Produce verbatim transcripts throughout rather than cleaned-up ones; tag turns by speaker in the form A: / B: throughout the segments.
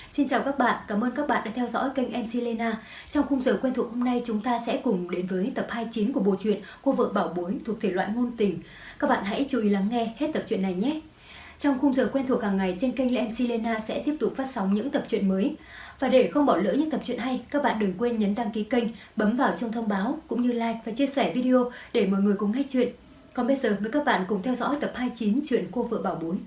A: Xin chào các bạn, cảm ơn các bạn đã theo dõi kênh em xê Lena. Trong khung giờ quen thuộc hôm nay, chúng ta sẽ cùng đến với tập hai mươi chín của bộ truyện Cô vợ bảo bối thuộc thể loại ngôn tình. Các bạn hãy chú ý lắng nghe hết tập truyện này nhé. Trong khung giờ quen thuộc hàng ngày trên kênh em xê Lena sẽ tiếp tục phát sóng những tập truyện mới. Và để không bỏ lỡ những tập truyện hay, các bạn đừng quên nhấn đăng ký kênh, bấm vào chuông thông báo cũng như like và chia sẻ video để mọi người cùng nghe chuyện. Còn bây giờ mời các bạn cùng theo dõi tập hai mươi chín truyện Cô vợ bảo bối.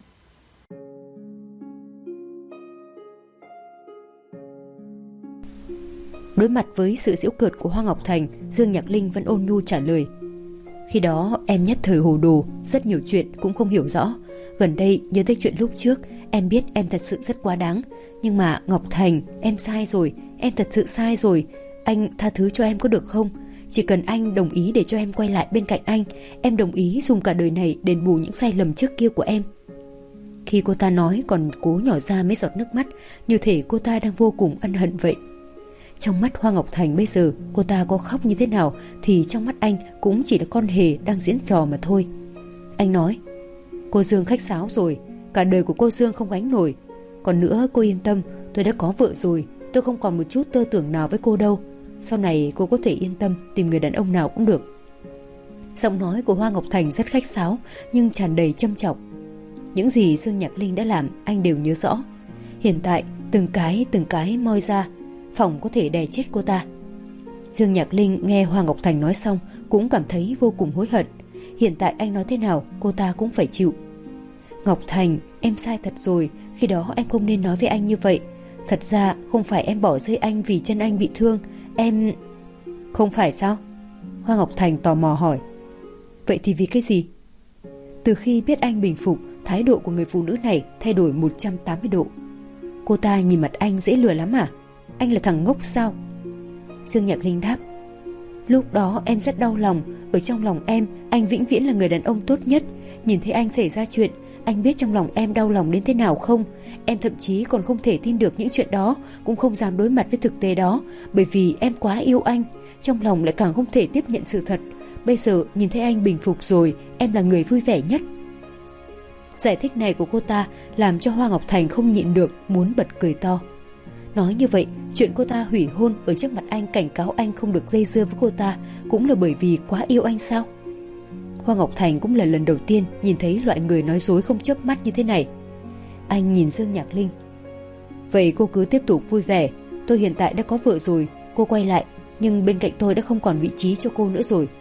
B: Đối mặt với sự giễu cợt của Hoa Ngọc Thành, Dương Nhạc Linh vẫn ôn nhu trả lời. Khi đó em nhất thời hồ đồ, rất nhiều chuyện cũng không hiểu rõ. Gần đây nhớ tới chuyện lúc trước, em biết em thật sự rất quá đáng. Nhưng mà Ngọc Thành, em sai rồi, em thật sự sai rồi. Anh tha thứ cho em có được không? Chỉ cần anh đồng ý để cho em quay lại bên cạnh anh, em đồng ý dùng cả đời này đền bù những sai lầm trước kia của em. Khi cô ta nói còn cố nhỏ ra mấy giọt nước mắt, như thể cô ta đang vô cùng ân hận vậy. Trong mắt Hoa Ngọc Thành bây giờ, cô ta có khóc như thế nào thì trong mắt anh cũng chỉ là con hề đang diễn trò mà thôi. Anh nói, cô Dương khách sáo rồi, cả đời của cô Dương không gánh nổi. Còn nữa cô yên tâm, tôi đã có vợ rồi, tôi không còn một chút tơ tưởng nào với cô đâu. Sau này cô có thể yên tâm tìm người đàn ông nào cũng được. Giọng nói của Hoa Ngọc Thành rất khách sáo nhưng tràn đầy châm chọc. Những gì Dương Nhạc Linh đã làm anh đều nhớ rõ. Hiện tại từng cái từng cái moi ra, phòng có thể đè chết cô ta. Dương Nhạc Linh nghe Hoa Ngọc Thành nói xong cũng cảm thấy vô cùng hối hận. Hiện tại anh nói thế nào cô ta cũng phải chịu. Ngọc Thành, em sai thật rồi, khi đó em không nên nói với anh như vậy. Thật ra không phải em bỏ rơi anh vì chân anh bị thương, em... Không phải sao? Hoa Ngọc Thành tò mò hỏi. Vậy thì vì cái gì? Từ khi biết anh bình phục, thái độ của người phụ nữ này thay đổi một trăm tám mươi độ. Cô ta nhìn mặt anh dễ lừa lắm à? Anh là thằng ngốc sao? Dương Nhạc Linh đáp, lúc đó em rất đau lòng. Ở trong lòng em, anh vĩnh viễn là người đàn ông tốt nhất. Nhìn thấy anh xảy ra chuyện, anh biết trong lòng em đau lòng đến thế nào không? Em thậm chí còn không thể tin được những chuyện đó, cũng không dám đối mặt với thực tế đó, bởi vì em quá yêu anh. Trong lòng lại càng không thể tiếp nhận sự thật. Bây giờ nhìn thấy anh bình phục rồi, em là người vui vẻ nhất. Giải thích này của cô ta làm cho Hoa Ngọc Thành không nhịn được, muốn bật cười to. Nói như vậy, chuyện cô ta hủy hôn ở trước mặt anh cảnh cáo anh không được dây dưa với cô ta cũng là bởi vì quá yêu anh sao? Hoa Ngọc Thành cũng là lần đầu tiên nhìn thấy loại người nói dối không chớp mắt như thế này. Anh nhìn Dương Nhạc Linh. Vậy cô cứ tiếp tục vui vẻ. Tôi hiện tại đã có vợ rồi, cô quay lại, nhưng bên cạnh tôi đã không còn vị trí cho cô nữa rồi.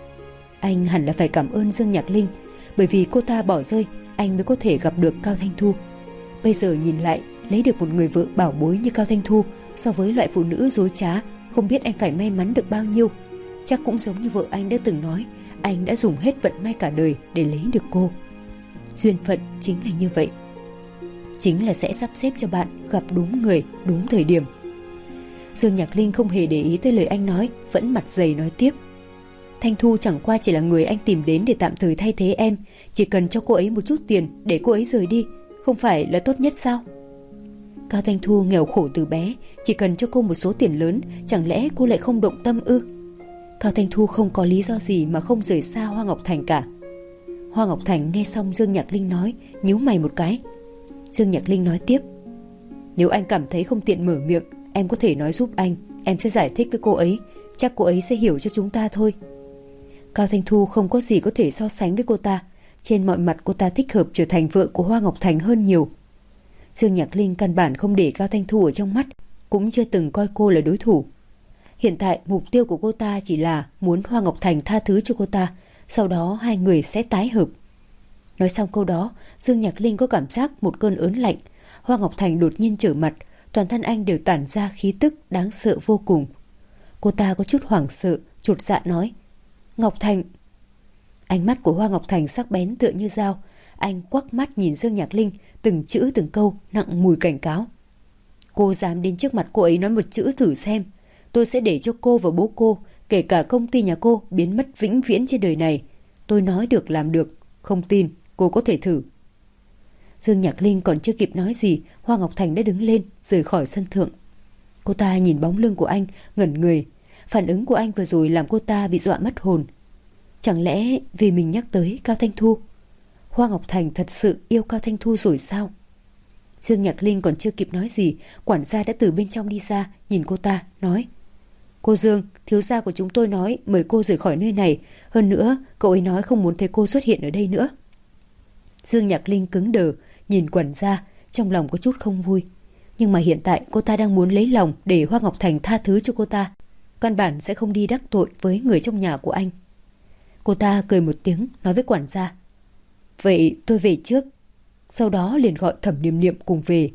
B: Anh hẳn là phải cảm ơn Dương Nhạc Linh, bởi vì cô ta bỏ rơi, anh mới có thể gặp được Cao Thanh Thu. Bây giờ nhìn lại, lấy được một người vợ bảo bối như Cao Thanh Thu, so với loại phụ nữ dối trá, không biết anh phải may mắn được bao nhiêu. Chắc cũng giống như vợ anh đã từng nói, anh đã dùng hết vận may cả đời để lấy được cô. Duyên phận chính là như vậy, chính là sẽ sắp xếp cho bạn gặp đúng người, đúng thời điểm. Dương Nhạc Linh không hề để ý tới lời anh nói, vẫn mặt dày nói tiếp. Thanh Thu chẳng qua chỉ là người anh tìm đến để tạm thời thay thế em. Chỉ cần cho cô ấy một chút tiền để cô ấy rời đi, không phải là tốt nhất sao? Cao Thanh Thu nghèo khổ từ bé, chỉ cần cho cô một số tiền lớn, chẳng lẽ cô lại không động tâm ư? Cao Thanh Thu không có lý do gì mà không rời xa Hoa Ngọc Thành cả. Hoa Ngọc Thành nghe xong Dương Nhạc Linh nói, nhíu mày một cái. Dương Nhạc Linh nói tiếp, nếu anh cảm thấy không tiện mở miệng, em có thể nói giúp anh, em sẽ giải thích với cô ấy, chắc cô ấy sẽ hiểu cho chúng ta thôi. Cao Thanh Thu không có gì có thể so sánh với cô ta, trên mọi mặt cô ta thích hợp trở thành vợ của Hoa Ngọc Thành hơn nhiều. Dương Nhạc Linh căn bản không để Cao Thanh Thu ở trong mắt, cũng chưa từng coi cô là đối thủ. Hiện tại mục tiêu của cô ta chỉ là muốn Hoa Ngọc Thành tha thứ cho cô ta, sau đó hai người sẽ tái hợp. Nói xong câu đó, Dương Nhạc Linh có cảm giác một cơn ớn lạnh. Hoa Ngọc Thành đột nhiên trở mặt, toàn thân anh đều tản ra khí tức đáng sợ vô cùng. Cô ta có chút hoảng sợ, chột dạ nói, Ngọc Thành. Ánh mắt của Hoa Ngọc Thành sắc bén tựa như dao. Anh quắc mắt nhìn Dương Nhạc Linh, từng chữ từng câu nặng mùi cảnh cáo. Cô dám đến trước mặt cô ấy nói một chữ thử xem, tôi sẽ để cho cô và bố cô, kể cả công ty nhà cô, biến mất vĩnh viễn trên đời này. Tôi nói được làm được, không tin cô có thể thử. Dương Nhạc Linh còn chưa kịp nói gì, Hoa Ngọc Thành đã đứng lên rời khỏi sân thượng. Cô ta nhìn bóng lưng của anh ngẩn người. Phản ứng của anh vừa rồi làm cô ta bị dọa mất hồn. Chẳng lẽ vì mình nhắc tới Cao Thanh Thu, Hoa Ngọc Thành thật sự yêu Cao Thanh Thu rồi sao? Dương Nhạc Linh còn chưa kịp nói gì, quản gia đã từ bên trong đi ra, nhìn cô ta, nói: Cô Dương, thiếu gia của chúng tôi nói mời cô rời khỏi nơi này. Hơn nữa, cậu ấy nói không muốn thấy cô xuất hiện ở đây nữa. Dương Nhạc Linh cứng đờ, nhìn quản gia, trong lòng có chút không vui. Nhưng mà hiện tại cô ta đang muốn lấy lòng để Hoa Ngọc Thành tha thứ cho cô ta. Căn bản sẽ không đi đắc tội với người trong nhà của anh. Cô ta cười một tiếng, nói với quản gia: Vậy tôi về trước. Sau đó liền gọi Thẩm Niệm Niệm cùng về.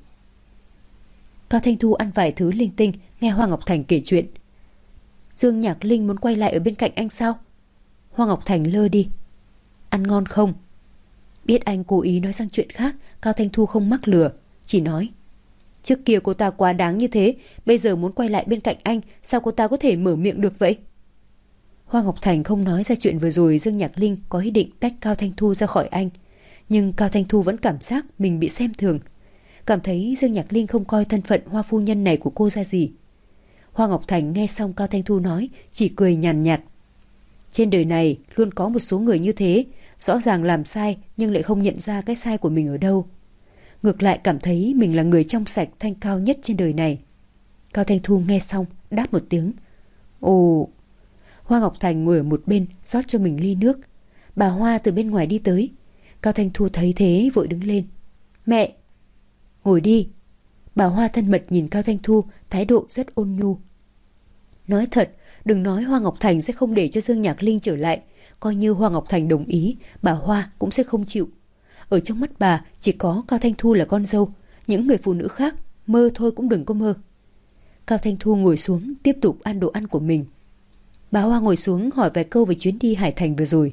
B: Cao Thanh Thu ăn vài thứ linh tinh, nghe Hoa Ngọc Thành kể chuyện. Dương Nhạc Linh muốn quay lại ở bên cạnh anh sao? Hoa Ngọc Thành lơ đi. Ăn ngon không? Biết anh cố ý nói sang chuyện khác, Cao Thanh Thu không mắc lừa, chỉ nói: Trước kia cô ta quá đáng như thế, bây giờ muốn quay lại bên cạnh anh, sao cô ta có thể mở miệng được vậy? Hoa Ngọc Thành không nói ra chuyện vừa rồi Dương Nhạc Linh có ý định tách Cao Thanh Thu ra khỏi anh. Nhưng Cao Thanh Thu vẫn cảm giác mình bị xem thường, cảm thấy Dương Nhạc Linh không coi thân phận Hoa phu nhân này của cô ra gì. Hoa Ngọc Thành nghe xong Cao Thanh Thu nói, chỉ cười nhàn nhạt, nhạt. Trên đời này luôn có một số người như thế, rõ ràng làm sai nhưng lại không nhận ra cái sai của mình ở đâu. Ngược lại cảm thấy mình là người trong sạch thanh cao nhất trên đời này. Cao Thanh Thu nghe xong đáp một tiếng: Ồ. Hoa Ngọc Thành ngồi ở một bên rót cho mình ly nước. Bà Hoa từ bên ngoài đi tới. Cao Thanh Thu thấy thế vội đứng lên: Mẹ. Ngồi đi. Bà Hoa thân mật nhìn Cao Thanh Thu, thái độ rất ôn nhu. Nói thật, đừng nói Hoa Ngọc Thành sẽ không để cho Dương Nhạc Linh trở lại, coi như Hoa Ngọc Thành đồng ý, bà Hoa cũng sẽ không chịu. Ở trong mắt bà chỉ có Cao Thanh Thu là con dâu, những người phụ nữ khác mơ thôi cũng đừng có mơ. Cao Thanh Thu ngồi xuống tiếp tục ăn đồ ăn của mình. Bà Hoa ngồi xuống hỏi vài câu về chuyến đi Hải Thành vừa rồi.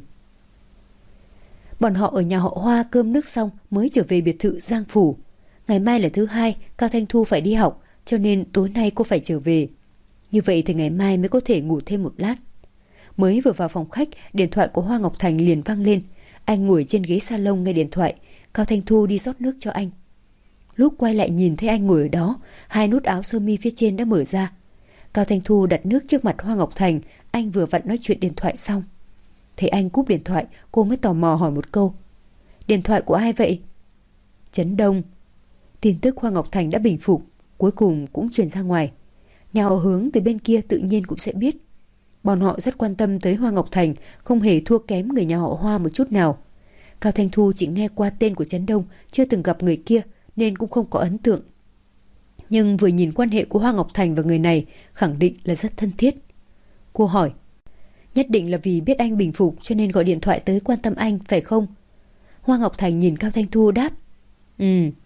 B: Bọn họ ở nhà họ Hoa cơm nước xong mới trở về biệt thự Giang Phủ. Ngày mai là thứ hai, Cao Thanh Thu phải đi học, cho nên tối nay cô phải trở về. Như vậy thì ngày mai mới có thể ngủ thêm một lát. Mới vừa vào phòng khách, điện thoại của Hoa Ngọc Thành liền vang lên. Anh ngồi trên ghế salon nghe điện thoại. Cao Thanh Thu đi rót nước cho anh. Lúc quay lại nhìn thấy anh ngồi ở đó, hai nút áo sơ mi phía trên đã mở ra. Cao Thanh Thu đặt nước trước mặt Hoa Ngọc Thành. Anh vừa vặn nói chuyện điện thoại xong. Thấy anh cúp điện thoại, cô mới tò mò hỏi một câu: Điện thoại của ai vậy? Trấn Đông. Tin tức Hoa Ngọc Thành đã bình phục, cuối cùng cũng truyền ra ngoài. Nhà họ Hướng từ bên kia tự nhiên cũng sẽ biết. Bọn họ rất quan tâm tới Hoa Ngọc Thành, không hề thua kém người nhà họ Hoa một chút nào. Cao Thanh Thu chỉ nghe qua tên của Trấn Đông, chưa từng gặp người kia nên cũng không có ấn tượng. Nhưng vừa nhìn quan hệ của Hoa Ngọc Thành và người này, khẳng định là rất thân thiết. Cô hỏi: Nhất định là vì biết anh bình phục cho nên gọi điện thoại tới quan tâm anh, phải không? Hoa Ngọc Thành nhìn Cao Thanh Thu đáp: Ừ.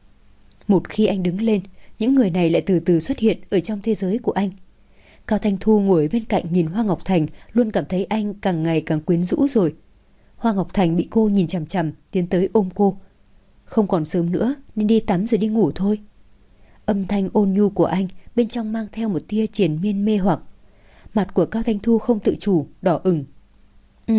B: Một khi anh đứng lên, những người này lại từ từ xuất hiện ở trong thế giới của anh. Cao Thanh Thu ngồi bên cạnh nhìn Hoa Ngọc Thành, luôn cảm thấy anh càng ngày càng quyến rũ rồi. Hoa Ngọc Thành bị cô nhìn chằm chằm, tiến tới ôm cô. Không còn sớm nữa nên đi tắm rồi đi ngủ thôi. Âm thanh ôn nhu của anh bên trong mang theo một tia triền miên mê hoặc. Mặt của Cao Thanh Thu không tự chủ đỏ ửng. Ừ.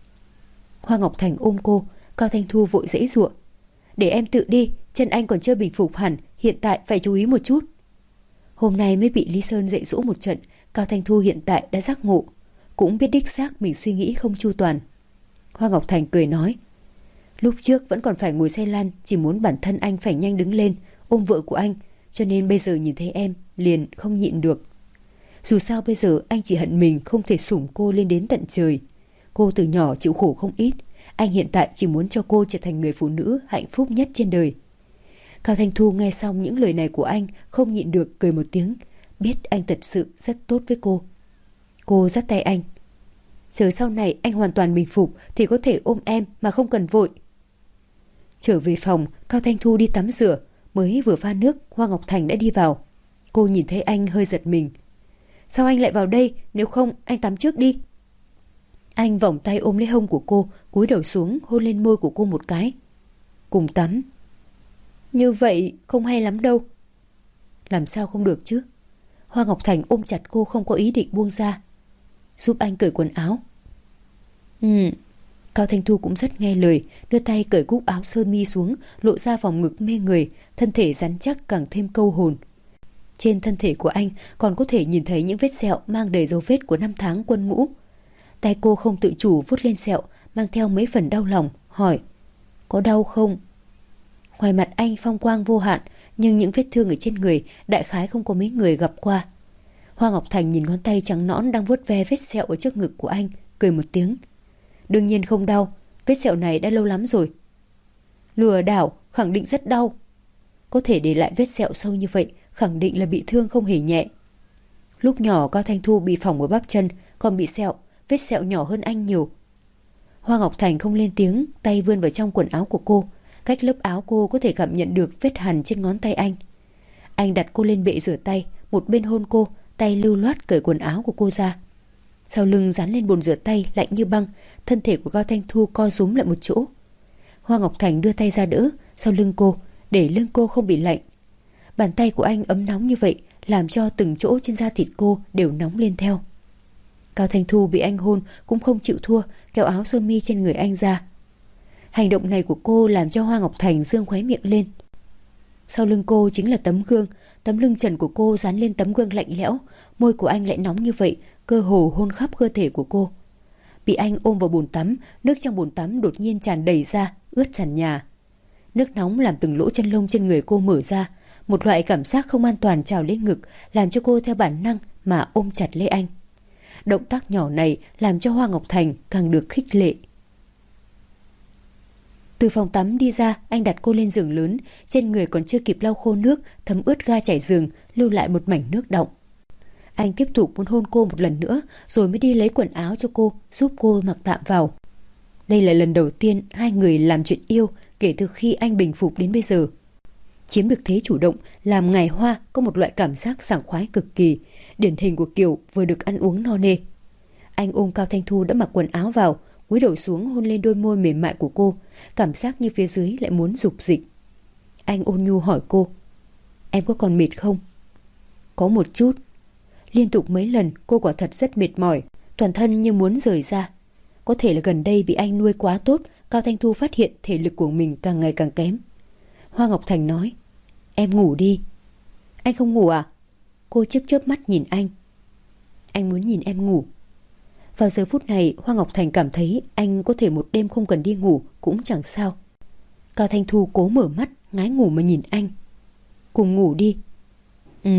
B: Hoa Ngọc Thành ôm cô. Cao Thanh Thu vội giãy giụa: Để em tự đi, chân anh còn chưa bình phục hẳn, hiện tại phải chú ý một chút. Hôm nay mới bị Lý Sơn dạy dỗ một trận, Cao Thanh Thu hiện tại đã giác ngộ, cũng biết đích xác mình suy nghĩ không chu toàn. Hoa Ngọc Thành cười nói: Lúc trước vẫn còn phải ngồi xe lăn, chỉ muốn bản thân anh phải nhanh đứng lên ôm vợ của anh, cho nên bây giờ nhìn thấy em liền không nhịn được. Dù sao bây giờ anh chỉ hận mình không thể sủng cô lên đến tận trời. Cô từ nhỏ chịu khổ không ít, anh hiện tại chỉ muốn cho cô trở thành người phụ nữ hạnh phúc nhất trên đời. Cao Thanh Thu nghe xong những lời này của anh, không nhịn được cười một tiếng, biết anh thật sự rất tốt với cô. Cô dắt tay anh: Giờ sau này anh hoàn toàn bình phục thì có thể ôm em mà không cần vội. Trở về phòng, Cao Thanh Thu đi tắm rửa. Mới vừa pha nước, Hoa Ngọc Thành đã đi vào. Cô nhìn thấy anh hơi giật mình: Sao anh lại vào đây, nếu không anh tắm trước đi. Anh vòng tay ôm lấy hông của cô, cúi đầu xuống hôn lên môi của cô một cái. Cùng tắm. Như vậy không hay lắm đâu. Làm sao không được chứ? Hoa Ngọc Thành ôm chặt cô, không có ý định buông ra. Giúp anh cởi quần áo. Ừ. Cao Thanh Thu cũng rất nghe lời, đưa tay cởi cúc áo sơ mi xuống, lộ ra vòng ngực mê người, thân thể rắn chắc càng thêm câu hồn. Trên thân thể của anh còn có thể nhìn thấy những vết sẹo mang đầy dấu vết của năm tháng quân ngũ. Tay cô không tự chủ vuốt lên sẹo, mang theo mấy phần đau lòng, hỏi: Có đau không? Ngoài mặt anh phong quang vô hạn, nhưng những vết thương ở trên người đại khái không có mấy người gặp qua. Hoa Ngọc Thành nhìn ngón tay trắng nõn đang vuốt ve vết sẹo ở trước ngực của anh, cười một tiếng. Đương nhiên không đau, vết sẹo này đã lâu lắm rồi. Lừa đảo, khẳng định rất đau. Có thể để lại vết sẹo sâu như vậy, khẳng định là bị thương không hề nhẹ. Lúc nhỏ Cao Thanh Thu bị phỏng ở bắp chân, còn bị sẹo, vết sẹo nhỏ hơn anh nhiều. Hoa Ngọc Thành không lên tiếng, tay vươn vào trong quần áo của cô. Cách lớp áo cô có thể cảm nhận được vết hằn trên ngón tay anh. Anh đặt cô lên bệ rửa tay, một bên hôn cô, tay lưu loát cởi quần áo của cô ra. Sau lưng dán lên bồn rửa tay lạnh như băng, thân thể của Cao Thanh Thu co rúm lại một chỗ. Hoa Ngọc Thành đưa tay ra đỡ sau lưng cô, để lưng cô không bị lạnh. Bàn tay của anh ấm nóng như vậy, làm cho từng chỗ trên da thịt cô đều nóng lên theo. Cao Thanh Thu bị anh hôn cũng không chịu thua, kéo áo sơ mi trên người anh ra. Hành động này của cô làm cho Hoa Ngọc Thành dương khóe miệng lên. Sau lưng cô chính là tấm gương, tấm lưng trần của cô dán lên tấm gương lạnh lẽo, môi của anh lại nóng như vậy, cơ hồ hôn khắp cơ thể của cô. Bị anh ôm vào bồn tắm, nước trong bồn tắm đột nhiên tràn đầy ra, ướt sàn nhà. Nước nóng làm từng lỗ chân lông trên người cô mở ra, một loại cảm giác không an toàn trào lên ngực, làm cho cô theo bản năng mà ôm chặt lấy anh. Động tác nhỏ này làm cho Hoa Ngọc Thành càng được khích lệ. Từ phòng tắm đi ra, anh đặt cô lên giường lớn, trên người còn chưa kịp lau khô nước, thấm ướt ga trải giường, lưu lại một mảnh nước đọng. Anh tiếp tục muốn hôn cô một lần nữa, rồi mới đi lấy quần áo cho cô, giúp cô mặc tạm vào. Đây là lần đầu tiên hai người làm chuyện yêu kể từ khi anh bình phục đến bây giờ. Chiếm được thế chủ động làm Ngài Hoa có một loại cảm giác sảng khoái cực kỳ, điển hình của kiểu vừa được ăn uống no nê. Anh ôm Cao Thanh Thu đã mặc quần áo vào, cúi đầu xuống hôn lên đôi môi mềm mại của cô, cảm giác như phía dưới lại muốn rục dịch. Anh ôn nhu hỏi cô, em có còn mệt không? Có một chút. Liên tục mấy lần cô quả thật rất mệt mỏi, toàn thân như muốn rời ra. Có thể là gần đây bị anh nuôi quá tốt, Cao Thanh Thu phát hiện thể lực của mình càng ngày càng kém. Hoa Ngọc Thành nói, em ngủ đi. Anh không ngủ à? Cô chớp chớp mắt nhìn anh. Anh muốn nhìn em ngủ. Vào giờ phút này Hoa Ngọc Thành cảm thấy anh có thể một đêm không cần đi ngủ cũng chẳng sao. Cao Thanh Thu cố mở mắt, ngái ngủ mà nhìn anh. Cùng ngủ đi. Ừ.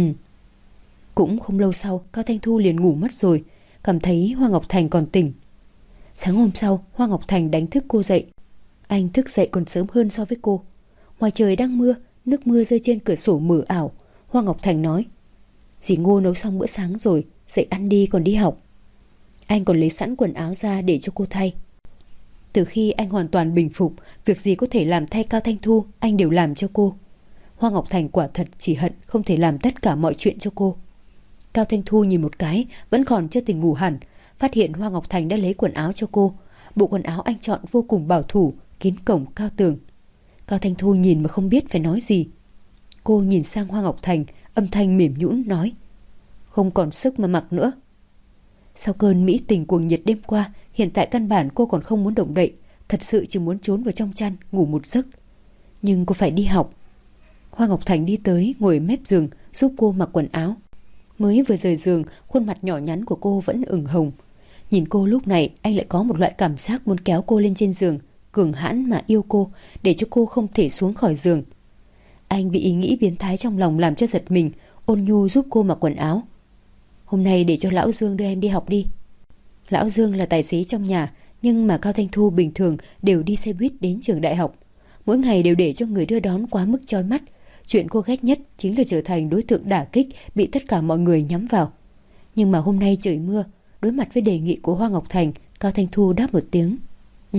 B: Cũng không lâu sau Cao Thanh Thu liền ngủ mất rồi, cảm thấy Hoa Ngọc Thành còn tỉnh. Sáng hôm sau Hoa Ngọc Thành đánh thức cô dậy. Anh thức dậy còn sớm hơn so với cô. Ngoài trời đang mưa, nước mưa rơi trên cửa sổ mờ ảo. Hoa Ngọc Thành nói, dì Ngô nấu xong bữa sáng rồi, dậy ăn đi còn đi học. Anh còn lấy sẵn quần áo ra để cho cô thay. Từ khi anh hoàn toàn bình phục, việc gì có thể làm thay Cao Thanh Thu anh đều làm cho cô. Hoa Ngọc Thành quả thật chỉ hận không thể làm tất cả mọi chuyện cho cô. Cao Thanh Thu nhìn một cái, vẫn còn chưa tỉnh ngủ hẳn, phát hiện Hoa Ngọc Thành đã lấy quần áo cho cô. Bộ quần áo anh chọn vô cùng bảo thủ, kín cổng cao tường. Cao Thanh Thu nhìn mà không biết phải nói gì. Cô nhìn sang Hoa Ngọc Thành, âm thanh mềm nhũn nói, không còn sức mà mặc nữa. Sau cơn mỹ tình cuồng nhiệt đêm qua, hiện tại căn bản cô còn không muốn động đậy, thật sự chỉ muốn trốn vào trong chăn ngủ một giấc. Nhưng cô phải đi học. Hoa Ngọc Thành đi tới ngồi mép giường giúp cô mặc quần áo. Mới vừa rời giường, khuôn mặt nhỏ nhắn của cô vẫn ửng hồng. Nhìn cô lúc này, anh lại có một loại cảm giác muốn kéo cô lên trên giường, cường hãn mà yêu cô, để cho cô không thể xuống khỏi giường. Anh bị ý nghĩ biến thái trong lòng làm cho giật mình, ôn nhu giúp cô mặc quần áo. Hôm nay để cho Lão Dương đưa em đi học đi. Lão Dương là tài xế trong nhà, nhưng mà Cao Thanh Thu bình thường đều đi xe buýt đến trường đại học. Mỗi ngày đều để cho người đưa đón quá mức chói mắt. Chuyện cô ghét nhất chính là trở thành đối tượng đả kích bị tất cả mọi người nhắm vào. Nhưng mà hôm nay trời mưa, đối mặt với đề nghị của Hoa Ngọc Thành, Cao Thanh Thu đáp một tiếng. Ừ.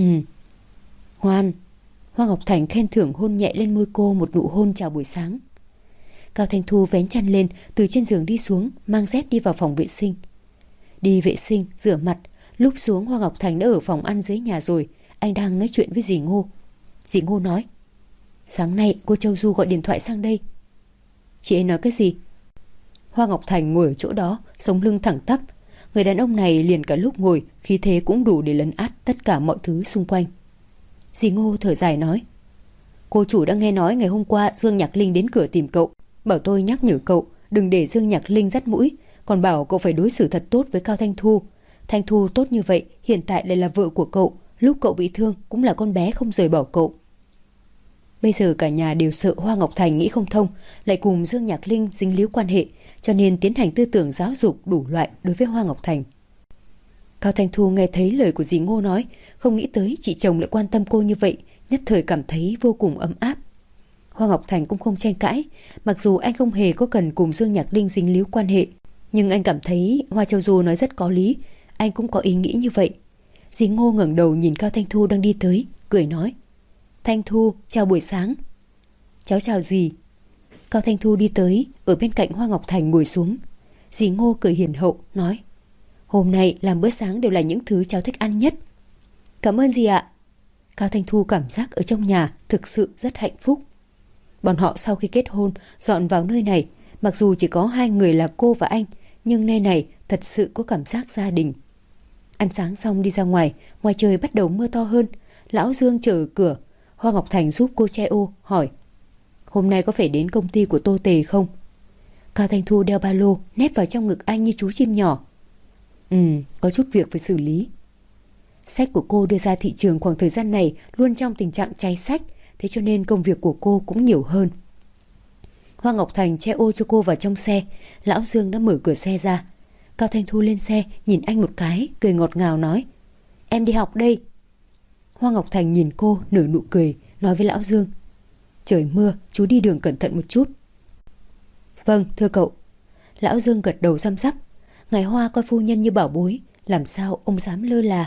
B: Ngoan. Hoa Ngọc Thành khen thưởng hôn nhẹ lên môi cô một nụ hôn chào buổi sáng. Cao Thanh Thu vén chăn lên, từ trên giường đi xuống, mang dép đi vào phòng vệ sinh. Đi vệ sinh, rửa mặt. Lúc xuống Hoa Ngọc Thành đã ở phòng ăn dưới nhà rồi. Anh đang nói chuyện với dì Ngô. Dì Ngô nói, sáng nay cô Châu Du gọi điện thoại sang đây. Chị ấy nói cái gì? Hoa Ngọc Thành ngồi ở chỗ đó, sống lưng thẳng tắp. Người đàn ông này liền cả lúc ngồi, khí thế cũng đủ để lấn át tất cả mọi thứ xung quanh. Dì Ngô thở dài nói, cô chủ đã nghe nói ngày hôm qua Dương Nhạc Linh đến cửa tìm cậu, bảo tôi nhắc nhở cậu đừng để Dương Nhạc Linh dắt mũi, còn bảo cậu phải đối xử thật tốt với Cao Thanh Thu. Thanh Thu tốt như vậy, hiện tại lại là vợ của cậu, lúc cậu bị thương cũng là con bé không rời bỏ cậu. Bây giờ cả nhà đều sợ Hoa Ngọc Thành nghĩ không thông, lại cùng Dương Nhạc Linh dính líu quan hệ, cho nên tiến hành tư tưởng giáo dục đủ loại đối với Hoa Ngọc Thành. Cao Thanh Thu nghe thấy lời của dì Ngô nói, không nghĩ tới chị chồng lại quan tâm cô như vậy, nhất thời cảm thấy vô cùng ấm áp. Hoa Ngọc Thành cũng không tranh cãi, mặc dù anh không hề có cần cùng Dương Nhạc Linh dính líu quan hệ, nhưng anh cảm thấy Hoa Châu Du nói rất có lý, anh cũng có ý nghĩ như vậy. Dì Ngô ngẩng đầu nhìn Cao Thanh Thu đang đi tới, cười nói: Thanh Thu, chào buổi sáng. Cháu chào dì. Cao Thanh Thu đi tới, ở bên cạnh Hoa Ngọc Thành ngồi xuống. Dì Ngô cười hiền hậu, nói: Hôm nay làm bữa sáng đều là những thứ cháu thích ăn nhất. Cảm ơn dì ạ. Cao Thanh Thu cảm giác ở trong nhà thực sự rất hạnh phúc. Bọn họ sau khi kết hôn dọn vào nơi này, mặc dù chỉ có hai người là cô và anh, nhưng nơi này thật sự có cảm giác gia đình. Ăn sáng xong đi ra ngoài, ngoài trời bắt đầu mưa to hơn. Lão Dương chờ ở cửa. Hoa Ngọc Thành giúp cô che ô, hỏi: Hôm nay có phải đến công ty của Tô Tề không? Cao Thanh Thu đeo ba lô, nép vào trong ngực anh như chú chim nhỏ. Ừ, có chút việc phải xử lý. Sách của cô đưa ra thị trường khoảng thời gian này luôn trong tình trạng cháy sách, thế cho nên công việc của cô cũng nhiều hơn. Hoa Ngọc Thành che ô cho cô vào trong xe. Lão Dương đã mở cửa xe ra. Cao Thanh Thu lên xe, nhìn anh một cái, cười ngọt ngào nói: Em đi học đây. Hoa Ngọc Thành nhìn cô nở nụ cười, nói với Lão Dương: Trời mưa, chú đi đường cẩn thận một chút. Vâng, thưa cậu. Lão Dương gật đầu răm rắp. Ngài Hoa coi phu nhân như bảo bối, làm sao ông dám lơ là.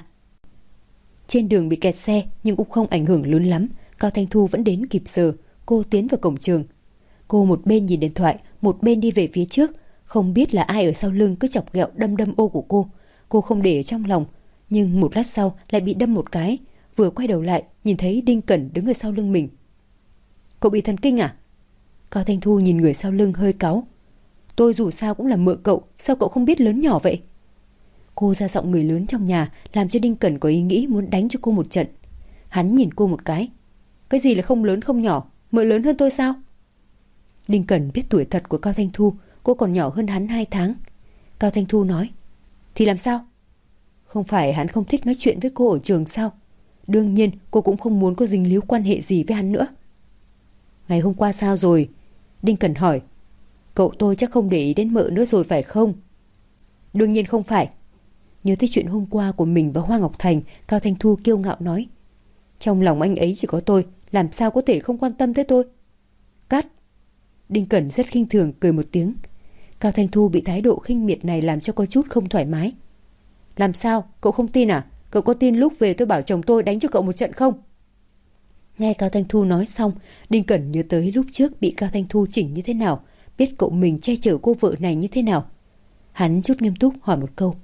B: Trên đường bị kẹt xe nhưng cũng không ảnh hưởng lớn lắm. Cao Thanh Thu vẫn đến kịp giờ. Cô tiến vào cổng trường. Cô một bên nhìn điện thoại, một bên đi về phía trước. Không biết là ai ở sau lưng cứ chọc ghẹo đâm đâm ô của cô. Cô không để ở trong lòng, nhưng một lát sau lại bị đâm một cái. Vừa quay đầu lại, nhìn thấy Đinh Cẩn đứng ở sau lưng mình. Cậu bị thần kinh à? Cao Thanh Thu nhìn người sau lưng hơi cáu. Tôi dù sao cũng là mợ cậu, sao cậu không biết lớn nhỏ vậy? Cô ra giọng người lớn trong nhà, làm cho Đinh Cẩn có ý nghĩ muốn đánh cho cô một trận. Hắn nhìn cô một cái. Cái gì là không lớn không nhỏ, mợ lớn hơn tôi sao? Đinh Cẩn biết tuổi thật của Cao Thanh Thu, cô còn nhỏ hơn hắn hai tháng. Cao Thanh Thu nói: Thì làm sao? Không phải hắn không thích nói chuyện với cô ở trường sao? Đương nhiên cô cũng không muốn có dính líu quan hệ gì với hắn nữa. Ngày hôm qua sao rồi? Đinh Cẩn hỏi. Cậu tôi chắc không để ý đến mợ nữa rồi phải không? Đương nhiên không phải. Nhớ tới chuyện hôm qua của mình và Hoa Ngọc Thành, Cao Thanh Thu kiêu ngạo nói: Trong lòng anh ấy chỉ có tôi, làm sao có thể không quan tâm tới tôi? Cắt. Đinh Cẩn rất khinh thường cười một tiếng. Cao Thanh Thu bị thái độ khinh miệt này làm cho có chút không thoải mái. Làm sao? Cậu không tin à? Cậu có tin lúc về tôi bảo chồng tôi đánh cho cậu một trận không? Nghe Cao Thanh Thu nói xong, Đinh Cẩn nhớ tới lúc trước bị Cao Thanh Thu chỉnh như thế nào, biết cậu mình che chở cô vợ này như thế nào. Hắn chút nghiêm túc hỏi một câu: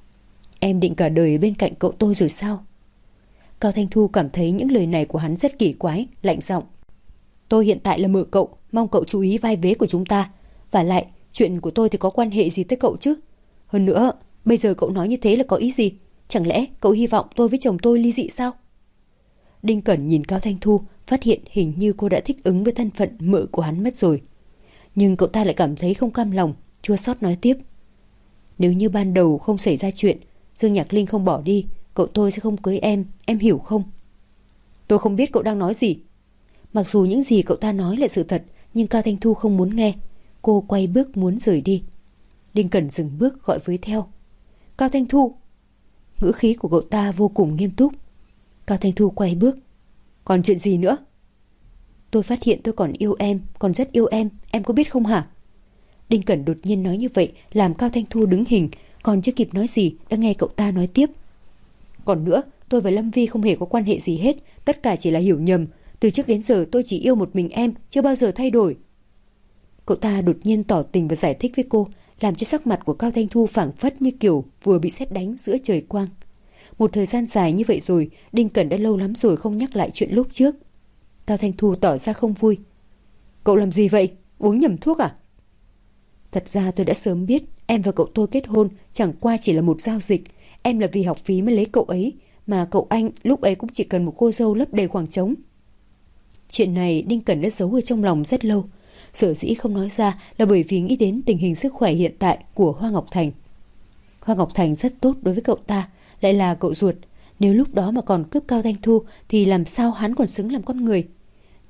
B: Em định cả đời bên cạnh cậu tôi rồi sao? Cao Thanh Thu cảm thấy những lời này của hắn rất kỳ quái, lạnh giọng: Tôi hiện tại là mợ cậu, mong cậu chú ý vai vế của chúng ta. Và lại, chuyện của tôi thì có quan hệ gì tới cậu chứ? Hơn nữa, bây giờ cậu nói như thế là có ý gì? Chẳng lẽ cậu hy vọng tôi với chồng tôi ly dị sao? Đinh Cẩn nhìn Cao Thanh Thu, phát hiện hình như cô đã thích ứng với thân phận mợ của hắn mất rồi. Nhưng cậu ta lại cảm thấy không cam lòng, chua xót nói tiếp: Nếu như ban đầu không xảy ra chuyện, Dương Nhạc Linh không bỏ đi, cậu tôi sẽ không cưới em, em hiểu không? Tôi không biết cậu đang nói gì. Mặc dù những gì cậu ta nói là sự thật, nhưng Cao Thanh Thu không muốn nghe. Cô quay bước muốn rời đi. Đinh Cẩn dừng bước gọi với theo: Cao Thanh Thu. Ngữ khí của cậu ta vô cùng nghiêm túc. Cao Thanh Thu quay bước. Còn chuyện gì nữa? Tôi phát hiện tôi còn yêu em, còn rất yêu em, em có biết không hả? Đinh Cẩn đột nhiên nói như vậy làm Cao Thanh Thu đứng hình, còn chưa kịp nói gì đã nghe cậu ta nói tiếp: Còn nữa, tôi và Lâm Vi không hề có quan hệ gì hết, tất cả chỉ là hiểu nhầm. Từ trước đến giờ tôi chỉ yêu một mình em, chưa bao giờ thay đổi. Cậu ta đột nhiên tỏ tình và giải thích với cô, làm cho sắc mặt của Cao Thanh Thu phảng phất như kiểu vừa bị sét đánh giữa trời quang. Một thời gian dài như vậy rồi, Đinh Cẩn đã lâu lắm rồi không nhắc lại chuyện lúc trước. Cao Thanh Thu tỏ ra không vui. Cậu làm gì vậy? Uống nhầm thuốc à? Thật ra tôi đã sớm biết em và cậu tôi kết hôn chẳng qua chỉ là một giao dịch. Em là vì học phí mới lấy cậu ấy, mà cậu anh lúc ấy cũng chỉ cần một cô dâu lấp đầy khoảng trống. Chuyện này Đinh Cẩn đã giấu ở trong lòng rất lâu. Sở dĩ không nói ra là bởi vì nghĩ đến tình hình sức khỏe hiện tại của Hoa Ngọc Thành. Hoa Ngọc Thành rất tốt đối với cậu ta, lại là cậu ruột. Nếu lúc đó mà còn cướp Cao Thanh Thu thì làm sao hắn còn xứng làm con người?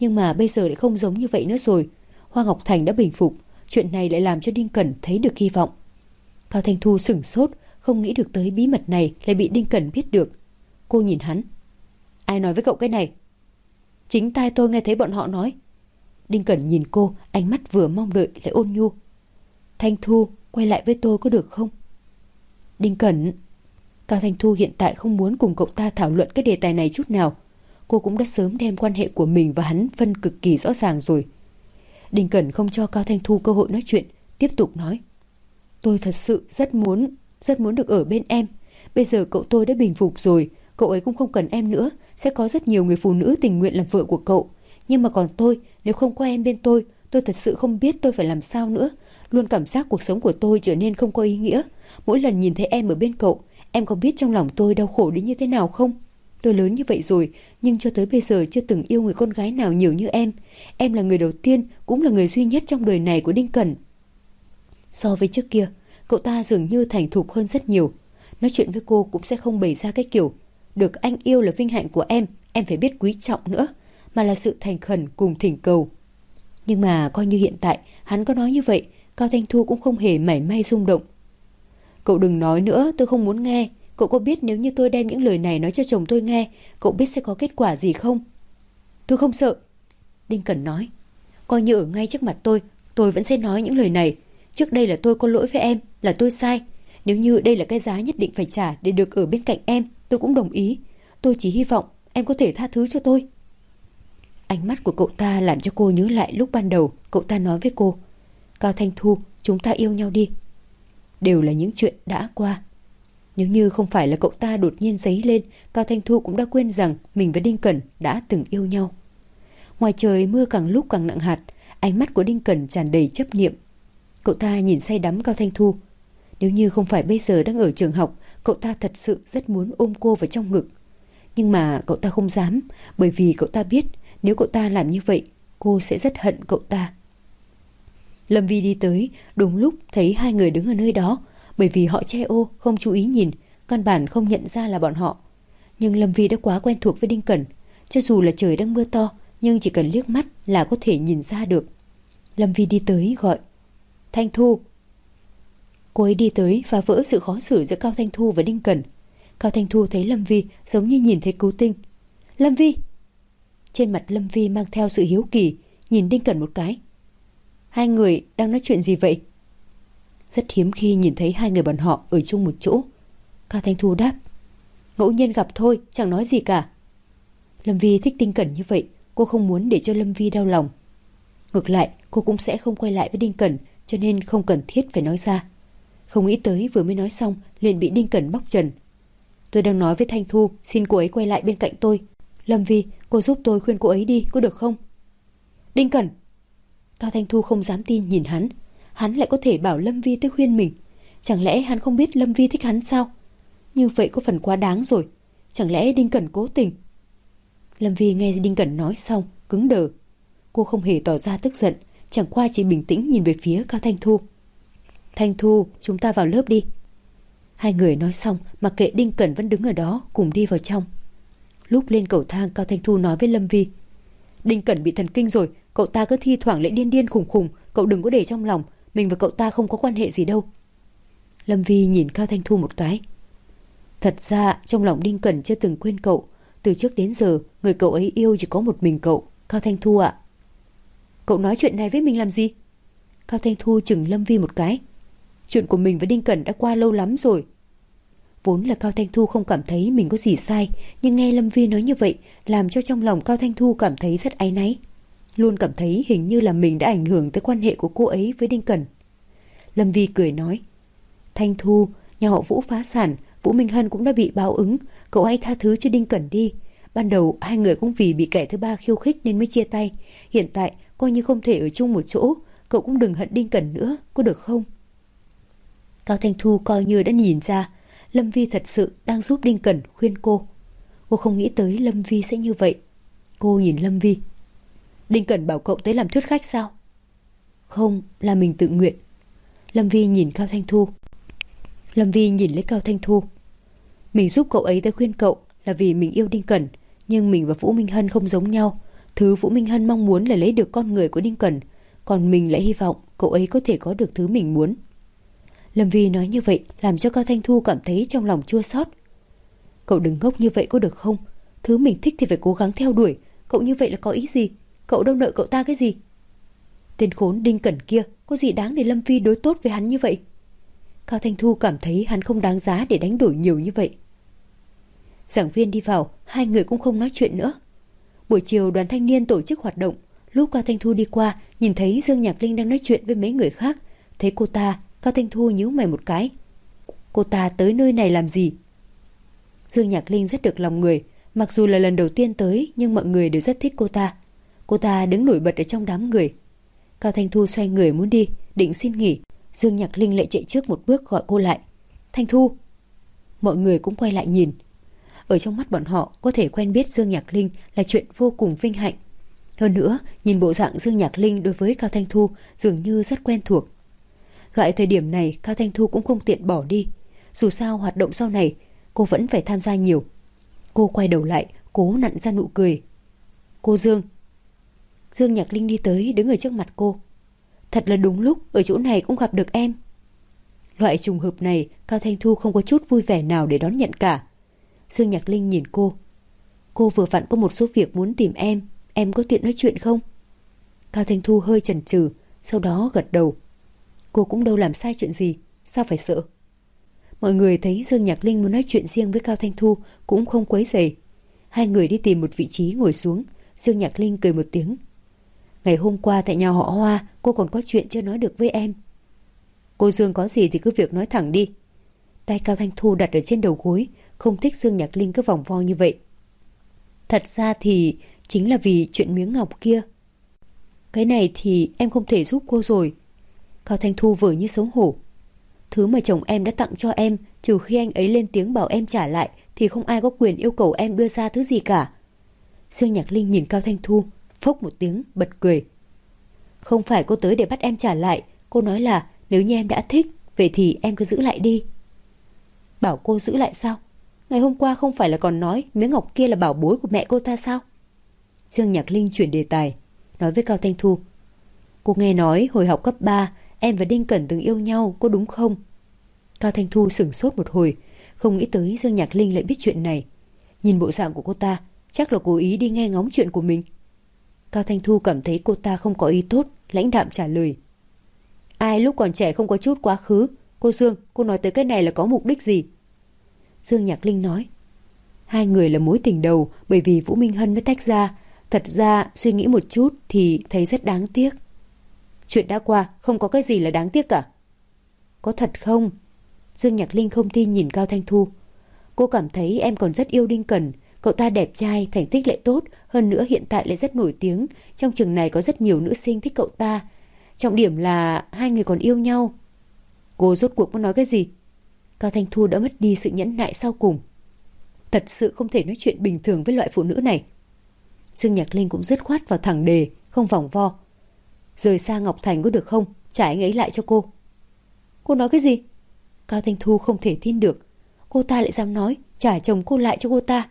B: Nhưng mà bây giờ lại không giống như vậy nữa rồi. Hoa Ngọc Thành đã bình phục, chuyện này lại làm cho Đinh Cẩn thấy được hy vọng. Cao Thanh Thu sửng sốt, không nghĩ được tới bí mật này lại bị Đinh Cẩn biết được. Cô nhìn hắn. Ai nói với cậu cái này? Chính tai tôi nghe thấy bọn họ nói. Đinh Cẩn nhìn cô, ánh mắt vừa mong đợi lại ôn nhu. Thanh Thu, quay lại với tôi có được không? Đinh Cẩn. Cao Thanh Thu hiện tại không muốn cùng cậu ta thảo luận cái đề tài này chút nào. Cô cũng đã sớm đem quan hệ của mình và hắn phân cực kỳ rõ ràng rồi. Đinh Cẩn không cho Cao Thanh Thu cơ hội nói chuyện, tiếp tục nói. Tôi thật sự rất muốn, rất muốn được ở bên em. Bây giờ cậu tôi đã bình phục rồi, cậu ấy cũng không cần em nữa. Sẽ có rất nhiều người phụ nữ tình nguyện làm vợ của cậu. Nhưng mà còn tôi, nếu không có em bên tôi, tôi thật sự không biết tôi phải làm sao nữa. Luôn cảm giác cuộc sống của tôi trở nên không có ý nghĩa. Mỗi lần nhìn thấy em ở bên cậu, em có biết trong lòng tôi đau khổ đến như thế nào không? Tôi lớn như vậy rồi, nhưng cho tới bây giờ chưa từng yêu người con gái nào nhiều như em. Em là người đầu tiên, cũng là người duy nhất trong đời này của Đinh Cẩn. So với trước kia, cậu ta dường như thành thục hơn rất nhiều. Nói chuyện với cô cũng sẽ không bày ra cái kiểu được anh yêu là vinh hạnh của em, em phải biết quý trọng nữa, mà là sự thành khẩn cùng thỉnh cầu. Nhưng mà coi như hiện tại hắn có nói như vậy, Cao Thanh Thu cũng không hề mảy may rung động. Cậu đừng nói nữa, tôi không muốn nghe. Cậu có biết nếu như tôi đem những lời này nói cho chồng tôi nghe, cậu biết sẽ có kết quả gì không? Tôi không sợ. Đinh Cẩn nói. Coi như ở ngay trước mặt tôi, tôi vẫn sẽ nói những lời này. Trước đây là tôi có lỗi với em, là tôi sai. Nếu như đây là cái giá nhất định phải trả để được ở bên cạnh em, tôi cũng đồng ý. Tôi chỉ hy vọng em có thể tha thứ cho tôi. Ánh mắt của cậu ta làm cho cô nhớ lại lúc ban đầu cậu ta nói với cô. Cao Thanh Thu, chúng ta yêu nhau đi. Đều là những chuyện đã qua. Nếu như không phải là cậu ta đột nhiên giấy lên, Cao Thanh Thu cũng đã quên rằng mình và Đinh Cẩn đã từng yêu nhau. Ngoài trời mưa càng lúc càng nặng hạt, ánh mắt của Đinh Cẩn tràn đầy chấp niệm. Cậu ta nhìn say đắm Cao Thanh Thu. Nếu như không phải bây giờ đang ở trường học, cậu ta thật sự rất muốn ôm cô vào trong ngực. Nhưng mà cậu ta không dám, bởi vì cậu ta biết nếu cậu ta làm như vậy, cô sẽ rất hận cậu ta. Lâm Vi đi tới, đúng lúc thấy hai người đứng ở nơi đó, bởi vì họ che ô, không chú ý nhìn, căn bản không nhận ra là bọn họ. Nhưng Lâm Vi đã quá quen thuộc với Đinh Cẩn, cho dù là trời đang mưa to, nhưng chỉ cần liếc mắt là có thể nhìn ra được. Lâm Vi đi tới gọi, Thanh Thu. Cô ấy đi tới phá vỡ sự khó xử giữa Cao Thanh Thu và Đinh Cẩn. Cao Thanh Thu thấy Lâm Vi giống như nhìn thấy cứu tinh. Lâm Vi! Trên mặt Lâm Vi mang theo sự hiếu kỳ, nhìn Đinh Cẩn một cái. Hai người đang nói chuyện gì vậy? Rất hiếm khi nhìn thấy hai người bọn họ ở chung một chỗ. Cao Thanh Thu đáp, ngẫu nhiên gặp thôi, chẳng nói gì cả. Lâm Vi thích Đinh Cẩn như vậy, cô không muốn để cho Lâm Vi đau lòng. Ngược lại, cô cũng sẽ không quay lại với Đinh Cẩn, cho nên không cần thiết phải nói ra. Không nghĩ tới vừa mới nói xong liền bị Đinh Cẩn bóc trần. Tôi đang nói với Thanh Thu, xin cô ấy quay lại bên cạnh tôi. Lâm Vi, cô giúp tôi khuyên cô ấy đi, có được không? Đinh Cẩn! Cao Thanh Thu không dám tin nhìn hắn. Hắn lại có thể bảo Lâm Vi tới khuyên mình. Chẳng lẽ hắn không biết Lâm Vi thích hắn sao? Như vậy có phần quá đáng rồi. Chẳng lẽ Đinh Cẩn cố tình? Lâm Vi nghe Đinh Cẩn nói xong, cứng đờ. Cô không hề tỏ ra tức giận, chẳng qua chỉ bình tĩnh nhìn về phía Cao Thanh Thu. Thanh Thu, chúng ta vào lớp đi. Hai người nói xong, mặc kệ Đinh Cẩn vẫn đứng ở đó, cùng đi vào trong. Lúc lên cầu thang, Cao Thanh Thu nói với Lâm Vi, Đinh Cẩn bị thần kinh rồi, cậu ta cứ thi thoảng lại điên điên khùng khùng, cậu đừng có để trong lòng, mình và cậu ta không có quan hệ gì đâu. Lâm Vi nhìn Cao Thanh Thu một cái. Thật ra trong lòng Đinh Cẩn chưa từng quên cậu, từ trước đến giờ người cậu ấy yêu chỉ có một mình cậu. Cao Thanh Thu ạ. Cậu nói chuyện này với mình làm gì? Cao Thanh Thu chừng Lâm Vi một cái. Chuyện của mình với Đinh Cẩn đã qua lâu lắm rồi. Vốn là Cao Thanh Thu không cảm thấy mình có gì sai, nhưng nghe Lâm Vi nói như vậy làm cho trong lòng Cao Thanh Thu cảm thấy rất áy náy. Luôn cảm thấy hình như là mình đã ảnh hưởng tới quan hệ của cô ấy với Đinh Cẩn. Lâm Vi cười nói, Thanh Thu, nhà họ Vũ phá sản, Vũ Minh Hân cũng đã bị báo ứng, cậu hãy tha thứ cho Đinh Cẩn đi. Ban đầu hai người cũng vì bị kẻ thứ ba khiêu khích nên mới chia tay. Hiện tại coi như không thể ở chung một chỗ, cậu cũng đừng hận Đinh Cẩn nữa, có được không? Cao Thanh Thu coi như đã nhìn ra Lâm Vi thật sự đang giúp Đinh Cẩn khuyên cô. Cô không nghĩ tới Lâm Vi sẽ như vậy. Cô nhìn Lâm Vi. Đinh Cẩn bảo cậu tới làm thuyết khách sao? Không, là mình tự nguyện. Lâm Vi nhìn Cao Thanh Thu. Lâm Vi nhìn lấy Cao Thanh Thu. Mình giúp cậu ấy tới khuyên cậu là vì mình yêu Đinh Cẩn, nhưng mình và Vũ Minh Hân không giống nhau. Thứ Vũ Minh Hân mong muốn là lấy được con người của Đinh Cẩn, còn mình lại hy vọng cậu ấy có thể có được thứ mình muốn. Lâm Vi nói như vậy làm cho Cao Thanh Thu cảm thấy trong lòng chua xót. Cậu đừng ngốc như vậy có được không? Thứ mình thích thì phải cố gắng theo đuổi. Cậu như vậy là có ý gì? Cậu đâu nợ cậu ta cái gì? Tên khốn Đinh Cẩn kia có gì đáng để Lâm Vi đối tốt với hắn như vậy? Cao Thanh Thu cảm thấy hắn không đáng giá để đánh đổi nhiều như vậy. Giảng viên đi vào, hai người cũng không nói chuyện nữa. Buổi chiều đoàn thanh niên tổ chức hoạt động. Lúc Cao Thanh Thu đi qua, nhìn thấy Dương Nhạc Linh đang nói chuyện với mấy người khác. Thấy cô ta, Cao Thanh Thu nhíu mày một cái. Cô ta tới nơi này làm gì? Dương Nhạc Linh rất được lòng người. Mặc dù là lần đầu tiên tới, nhưng mọi người đều rất thích cô ta. Cô ta đứng nổi bật ở trong đám người. Cao Thanh Thu xoay người muốn đi, định xin nghỉ. Dương Nhạc Linh lại chạy trước một bước gọi cô lại. Thanh Thu! Mọi người cũng quay lại nhìn. Ở trong mắt bọn họ, có thể quen biết Dương Nhạc Linh là chuyện vô cùng vinh hạnh. Hơn nữa, nhìn bộ dạng Dương Nhạc Linh đối với Cao Thanh Thu dường như rất quen thuộc. Loại thời điểm này Cao Thanh Thu cũng không tiện bỏ đi. Dù sao hoạt động sau này cô vẫn phải tham gia nhiều. Cô quay đầu lại, cố nặn ra nụ cười. Cô Dương. Dương Nhạc Linh đi tới đứng ở trước mặt cô. Thật là đúng lúc ở chỗ này cũng gặp được em. Loại trùng hợp này Cao Thanh Thu không có chút vui vẻ nào để đón nhận cả. Dương Nhạc Linh nhìn cô. Cô vừa vặn có một số việc muốn tìm em. Em có tiện nói chuyện không? Cao Thanh Thu hơi chần chừ, sau đó gật đầu. Cô cũng đâu làm sai chuyện gì, sao phải sợ? Mọi người thấy Dương Nhạc Linh muốn nói chuyện riêng với Cao Thanh Thu cũng không quấy rầy. Hai người đi tìm một vị trí ngồi xuống. Dương Nhạc Linh cười một tiếng. Ngày hôm qua tại nhà họ Hoa, cô còn có chuyện chưa nói được với em. Cô Dương có gì thì cứ việc nói thẳng đi. Tay Cao Thanh Thu đặt ở trên đầu gối, không thích Dương Nhạc Linh cứ vòng vo như vậy. Thật ra thì chính là vì chuyện miếng ngọc kia. Cái này thì em không thể giúp cô rồi. Cao Thanh Thu vừa như xấu hổ. Thứ mà chồng em đã tặng cho em, trừ khi anh ấy lên tiếng bảo em trả lại, thì không ai có quyền yêu cầu em đưa ra thứ gì cả. Dương Nhạc Linh nhìn Cao Thanh Thu, phốc một tiếng, bật cười. Không phải cô tới để bắt em trả lại. Cô nói là nếu như em đã thích, vậy thì em cứ giữ lại đi. Bảo cô giữ lại sao? Ngày hôm qua không phải là còn nói miếng ngọc kia là bảo bối của mẹ cô ta sao? Dương Nhạc Linh chuyển đề tài, nói với Cao Thanh Thu. Cô nghe nói hồi học cấp ba, em và Đinh Cẩn từng yêu nhau, có đúng không? Cao Thanh Thu sửng sốt một hồi, không nghĩ tới Dương Nhạc Linh lại biết chuyện này. Nhìn bộ dạng của cô ta, chắc là cố ý đi nghe ngóng chuyện của mình. Cao Thanh Thu cảm thấy cô ta không có ý tốt, lãnh đạm trả lời. Ai lúc còn trẻ không có chút quá khứ? Cô Dương, cô nói tới cái này là có mục đích gì? Dương Nhạc Linh nói. Hai người là mối tình đầu, bởi vì Vũ Minh Hân mới tách ra. Thật ra suy nghĩ một chút thì thấy rất đáng tiếc. Chuyện đã qua, không có cái gì là đáng tiếc cả. Có thật không? Dương Nhạc Linh không tin nhìn Cao Thanh Thu. Cô cảm thấy em còn rất yêu Đinh Cẩn. Cậu ta đẹp trai, thành tích lại tốt, hơn nữa hiện tại lại rất nổi tiếng. Trong trường này có rất nhiều nữ sinh thích cậu ta. Trọng điểm là hai người còn yêu nhau. Cô rốt cuộc muốn nói cái gì? Cao Thanh Thu đã mất đi sự nhẫn nại sau cùng. Thật sự không thể nói chuyện bình thường với loại phụ nữ này. Dương Nhạc Linh cũng dứt khoát vào thẳng đề, không vòng vo. Rời xa Ngọc Thành có được không? Trả anh ấy lại cho cô. Cô nói cái gì? Cao Thanh Thu không thể tin được. Cô ta lại dám nói trả chồng cô lại cho cô ta.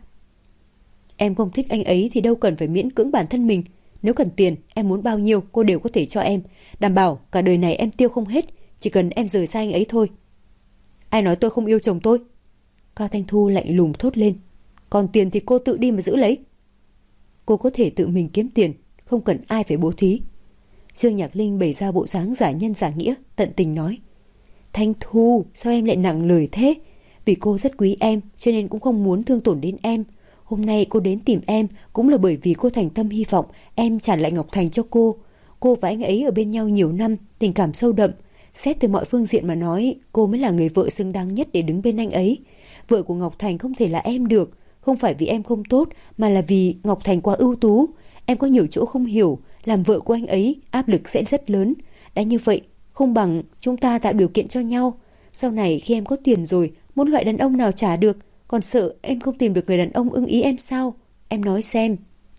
B: Em không thích anh ấy thì đâu cần phải miễn cưỡng bản thân mình. Nếu cần tiền, em muốn bao nhiêu cô đều có thể cho em. Đảm bảo cả đời này em tiêu không hết. Chỉ cần em rời xa anh ấy thôi. Ai nói tôi không yêu chồng tôi? Cao Thanh Thu lạnh lùng thốt lên. Còn tiền thì cô tự đi mà giữ lấy. Cô có thể tự mình kiếm tiền, không cần ai phải bố thí. Dương Nhạc Linh bày ra bộ dáng giả nhân giả nghĩa, tận tình nói. Thanh Thu, sao em lại nặng lời thế? Vì cô rất quý em, cho nên cũng không muốn thương tổn đến em. Hôm nay cô đến tìm em cũng là bởi vì cô thành tâm hy vọng em trả lại Ngọc Thành cho cô. Cô và anh ấy ở bên nhau nhiều năm, tình cảm sâu đậm. Xét từ mọi phương diện mà nói, cô mới là người vợ xứng đáng nhất để đứng bên anh ấy. Vợ của Ngọc Thành không thể là em được. Không phải vì em không tốt, mà là vì Ngọc Thành quá ưu tú. Em có nhiều chỗ không hiểu, làm vợ của anh ấy áp lực sẽ rất lớn. Đã như vậy, không bằng chúng ta tạo điều kiện cho nhau. Sau này khi em có tiền rồi, muốn loại đàn ông nào trả được, còn sợ em không tìm được người đàn ông ưng ý em sao? Em nói xem.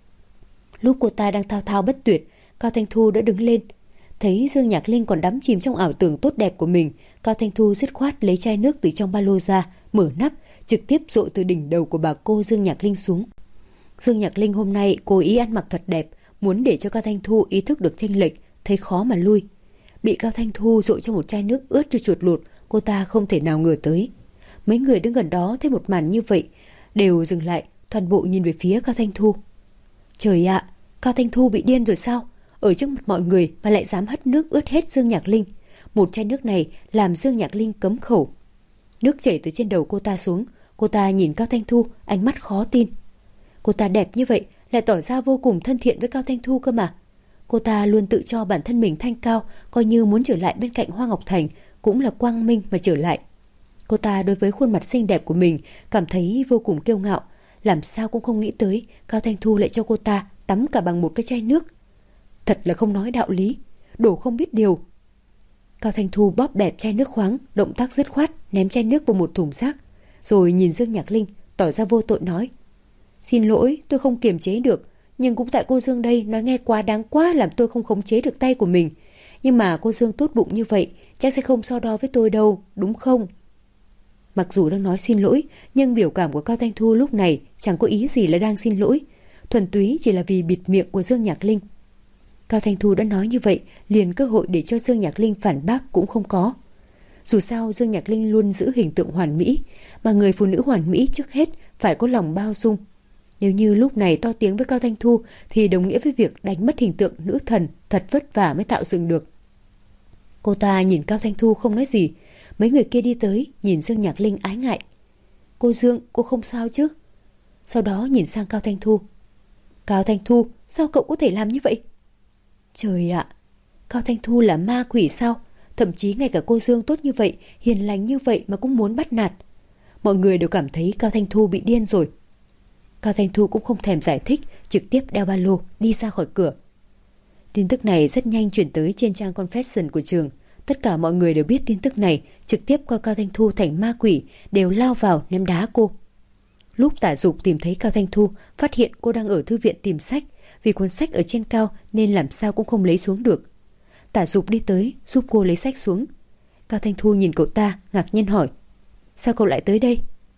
B: Lúc cô ta đang thao thao bất tuyệt, Cao Thanh Thu đã đứng lên. Thấy Dương Nhạc Linh còn đắm chìm trong ảo tưởng tốt đẹp của mình, Cao Thanh Thu dứt khoát lấy chai nước từ trong ba lô ra, mở nắp, trực tiếp dội từ đỉnh đầu của bà cô Dương Nhạc Linh xuống. Dương Nhạc Linh hôm nay cố ý ăn mặc thật đẹp, muốn để cho Cao Thanh Thu ý thức được chênh lệch, thấy khó mà lui. Bị Cao Thanh Thu dội cho một chai nước ướt cho chuột lụt, cô ta không thể nào ngờ tới. Mấy người đứng gần đó thấy một màn như vậy, đều dừng lại, toàn bộ nhìn về phía Cao Thanh Thu. Trời ạ, Cao Thanh Thu bị điên rồi sao? Ở trước mặt mọi người mà lại dám hất nước ướt hết Dương Nhạc Linh. Một chai nước này làm Dương Nhạc Linh cấm khẩu. Nước chảy từ trên đầu cô ta xuống, cô ta nhìn Cao Thanh Thu, ánh mắt khó tin. Cô ta đẹp như vậy, lại tỏ ra vô cùng thân thiện với Cao Thanh Thu cơ mà. Cô ta luôn tự cho bản thân mình thanh cao, coi như muốn trở lại bên cạnh Hoa Ngọc Thành cũng là quang minh mà trở lại. Cô ta đối với khuôn mặt xinh đẹp của mình cảm thấy vô cùng kiêu ngạo, làm sao cũng không nghĩ tới Cao Thanh Thu lại cho cô ta tắm cả bằng một cái chai nước. Thật là không nói đạo lý, đồ không biết điều. Cao Thanh Thu bóp bẹp chai nước khoáng, động tác dứt khoát ném chai nước vào một thùng rác, rồi nhìn Dương Nhạc Linh tỏ ra vô tội nói: Xin lỗi, tôi không kiềm chế được, nhưng cũng tại cô Dương đây nói nghe quá đáng quá làm tôi không khống chế được tay của mình. Nhưng mà cô Dương tốt bụng như vậy, chắc sẽ không so đo với tôi đâu, đúng không? Mặc dù đang nói xin lỗi, nhưng biểu cảm của Cao Thanh Thu lúc này chẳng có ý gì là đang xin lỗi, thuần túy chỉ là vì bịt miệng của Dương Nhạc Linh. Cao Thanh Thu đã nói như vậy, liền cơ hội để cho Dương Nhạc Linh phản bác cũng không có. Dù sao Dương Nhạc Linh luôn giữ hình tượng hoàn mỹ, mà người phụ nữ hoàn mỹ trước hết phải có lòng bao dung. Nếu như lúc này to tiếng với Cao Thanh Thu thì đồng nghĩa với việc đánh mất hình tượng nữ thần thật vất vả mới tạo dựng được. Cô ta nhìn Cao Thanh Thu không nói gì. Mấy người kia đi tới nhìn Dương Nhạc Linh ái ngại. Cô Dương, cô không sao chứ? Sau đó nhìn sang Cao Thanh Thu. Cao Thanh Thu, sao cậu có thể làm như vậy? Trời ạ, Cao Thanh Thu là ma quỷ sao? Thậm chí ngay cả cô Dương tốt như vậy, hiền lành như vậy mà cũng muốn bắt nạt. Mọi người đều cảm thấy Cao Thanh Thu bị điên rồi. Cao Thanh Thu cũng không thèm giải thích, trực tiếp đeo ba lô đi ra khỏi cửa. Tin tức này rất nhanh chuyển tới trên trang confession của trường. Tất cả mọi người đều biết tin tức này, trực tiếp coi Cao Thanh Thu thành ma quỷ, đều lao vào ném đá cô. Lúc Tả Dục tìm thấy Cao Thanh Thu, phát hiện cô đang ở thư viện tìm sách, vì cuốn sách ở trên cao nên làm sao cũng không lấy xuống được. Tả Dục đi tới giúp cô lấy sách xuống. Cao Thanh Thu nhìn cậu ta, ngạc nhiên hỏi: Sao cậu lại tới đây?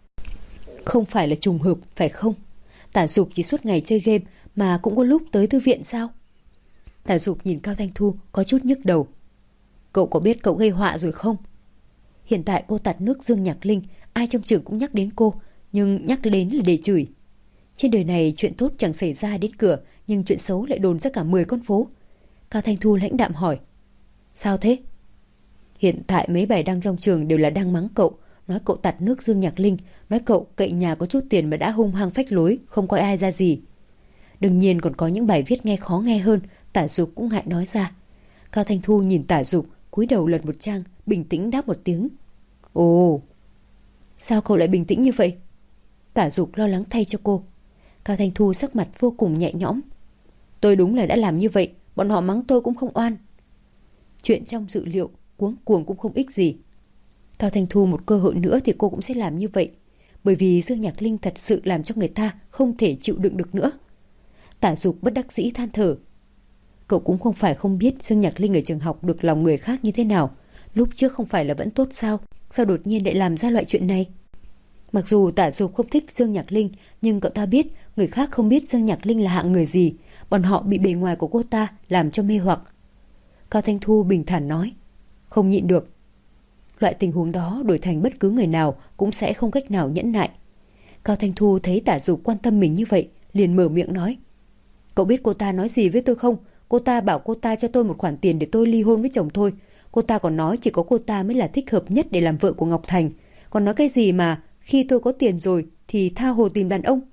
B: Không phải là trùng hợp, phải không? Tả Dục chỉ suốt ngày chơi game mà cũng có lúc tới thư viện sao? Tả Dục nhìn Cao Thanh Thu có chút nhức đầu. Cậu có biết cậu gây họa rồi không? Hiện tại cô tạt nước Dương Nhạc Linh, ai trong trường cũng nhắc đến cô, nhưng nhắc đến là để chửi. Trên đời này chuyện tốt chẳng xảy ra đến cửa, nhưng chuyện xấu lại đồn ra cả mười con phố. Cao Thanh Thu lãnh đạm hỏi: Sao thế? Hiện tại mấy bài đăng trong trường đều là đang mắng cậu, nói cậu tạt nước Dương Nhạc Linh, nói cậu cậy nhà có chút tiền mà đã hung hăng phách lối, không coi ai ra gì. Đương nhiên còn có những bài viết nghe khó nghe hơn, Tả Dục cũng ngại nói ra. Cao Thanh Thu nhìn Tả Dục, cúi đầu lật một trang, bình tĩnh đáp một tiếng: Ồ, sao cậu lại bình tĩnh như vậy? Tả Dục lo lắng thay cho cô. Cao Thanh Thu sắc mặt vô cùng nhẹ nhõm: Tôi đúng là đã làm như vậy, bọn họ mắng tôi cũng không oan. Chuyện trong dự liệu, cuống cuồng cũng không ích gì. Cao Thanh Thu một cơ hội nữa thì cô cũng sẽ làm như vậy, bởi vì Dương Nhạc Linh thật sự làm cho người ta không thể chịu đựng được nữa. Tả Dục bất đắc dĩ than thở: Cậu cũng không phải không biết Dương Nhạc Linh ở trường học được lòng người khác như thế nào. Lúc trước không phải là vẫn tốt sao? Sao đột nhiên lại làm ra loại chuyện này? Mặc dù Tả Dục không thích Dương Nhạc Linh, nhưng cậu ta biết người khác không biết Dương Nhạc Linh là hạng người gì. Bọn họ bị bề ngoài của cô ta làm cho mê hoặc. Cao Thanh Thu bình thản nói: Không nhịn được. Loại tình huống đó đổi thành bất cứ người nào cũng sẽ không cách nào nhẫn nại. Cao Thanh Thu thấy Tả Dục quan tâm mình như vậy, liền mở miệng nói: Cậu biết cô ta nói gì với tôi không? Cô ta bảo cô ta cho tôi một khoản tiền để tôi ly hôn với chồng tôi. Cô ta còn nói chỉ có cô ta mới là thích hợp nhất để làm vợ của Ngọc Thành. Còn nói cái gì mà khi tôi có tiền rồi thì tha hồ tìm đàn ông.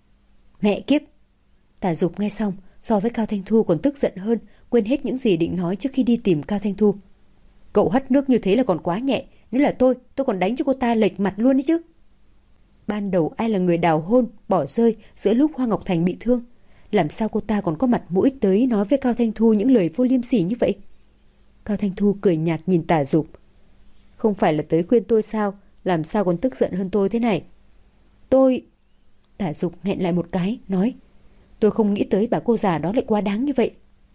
B: Mẹ kiếp! Tả Dục nghe xong, so với Cao Thanh Thu còn tức giận hơn, quên hết những gì định nói trước khi đi tìm Cao Thanh Thu. Cậu hất nước như thế là còn quá nhẹ. Nếu là tôi, tôi còn đánh cho cô ta lệch mặt luôn đấy chứ. Ban đầu ai là người đào hôn, bỏ rơi giữa lúc Hoa Ngọc Thành bị thương? Làm sao cô ta còn có mặt mũi tới nói với Cao Thanh Thu những lời vô liêm sỉ như vậy? Cao Thanh Thu cười nhạt nhìn Tả Dục: Không phải là tới khuyên tôi sao? Làm sao còn tức giận hơn tôi thế này? Tôi... Tả Dục nghẹn lại một cái, nói: Tôi không nghĩ tới bà cô già đó lại quá đáng như vậy.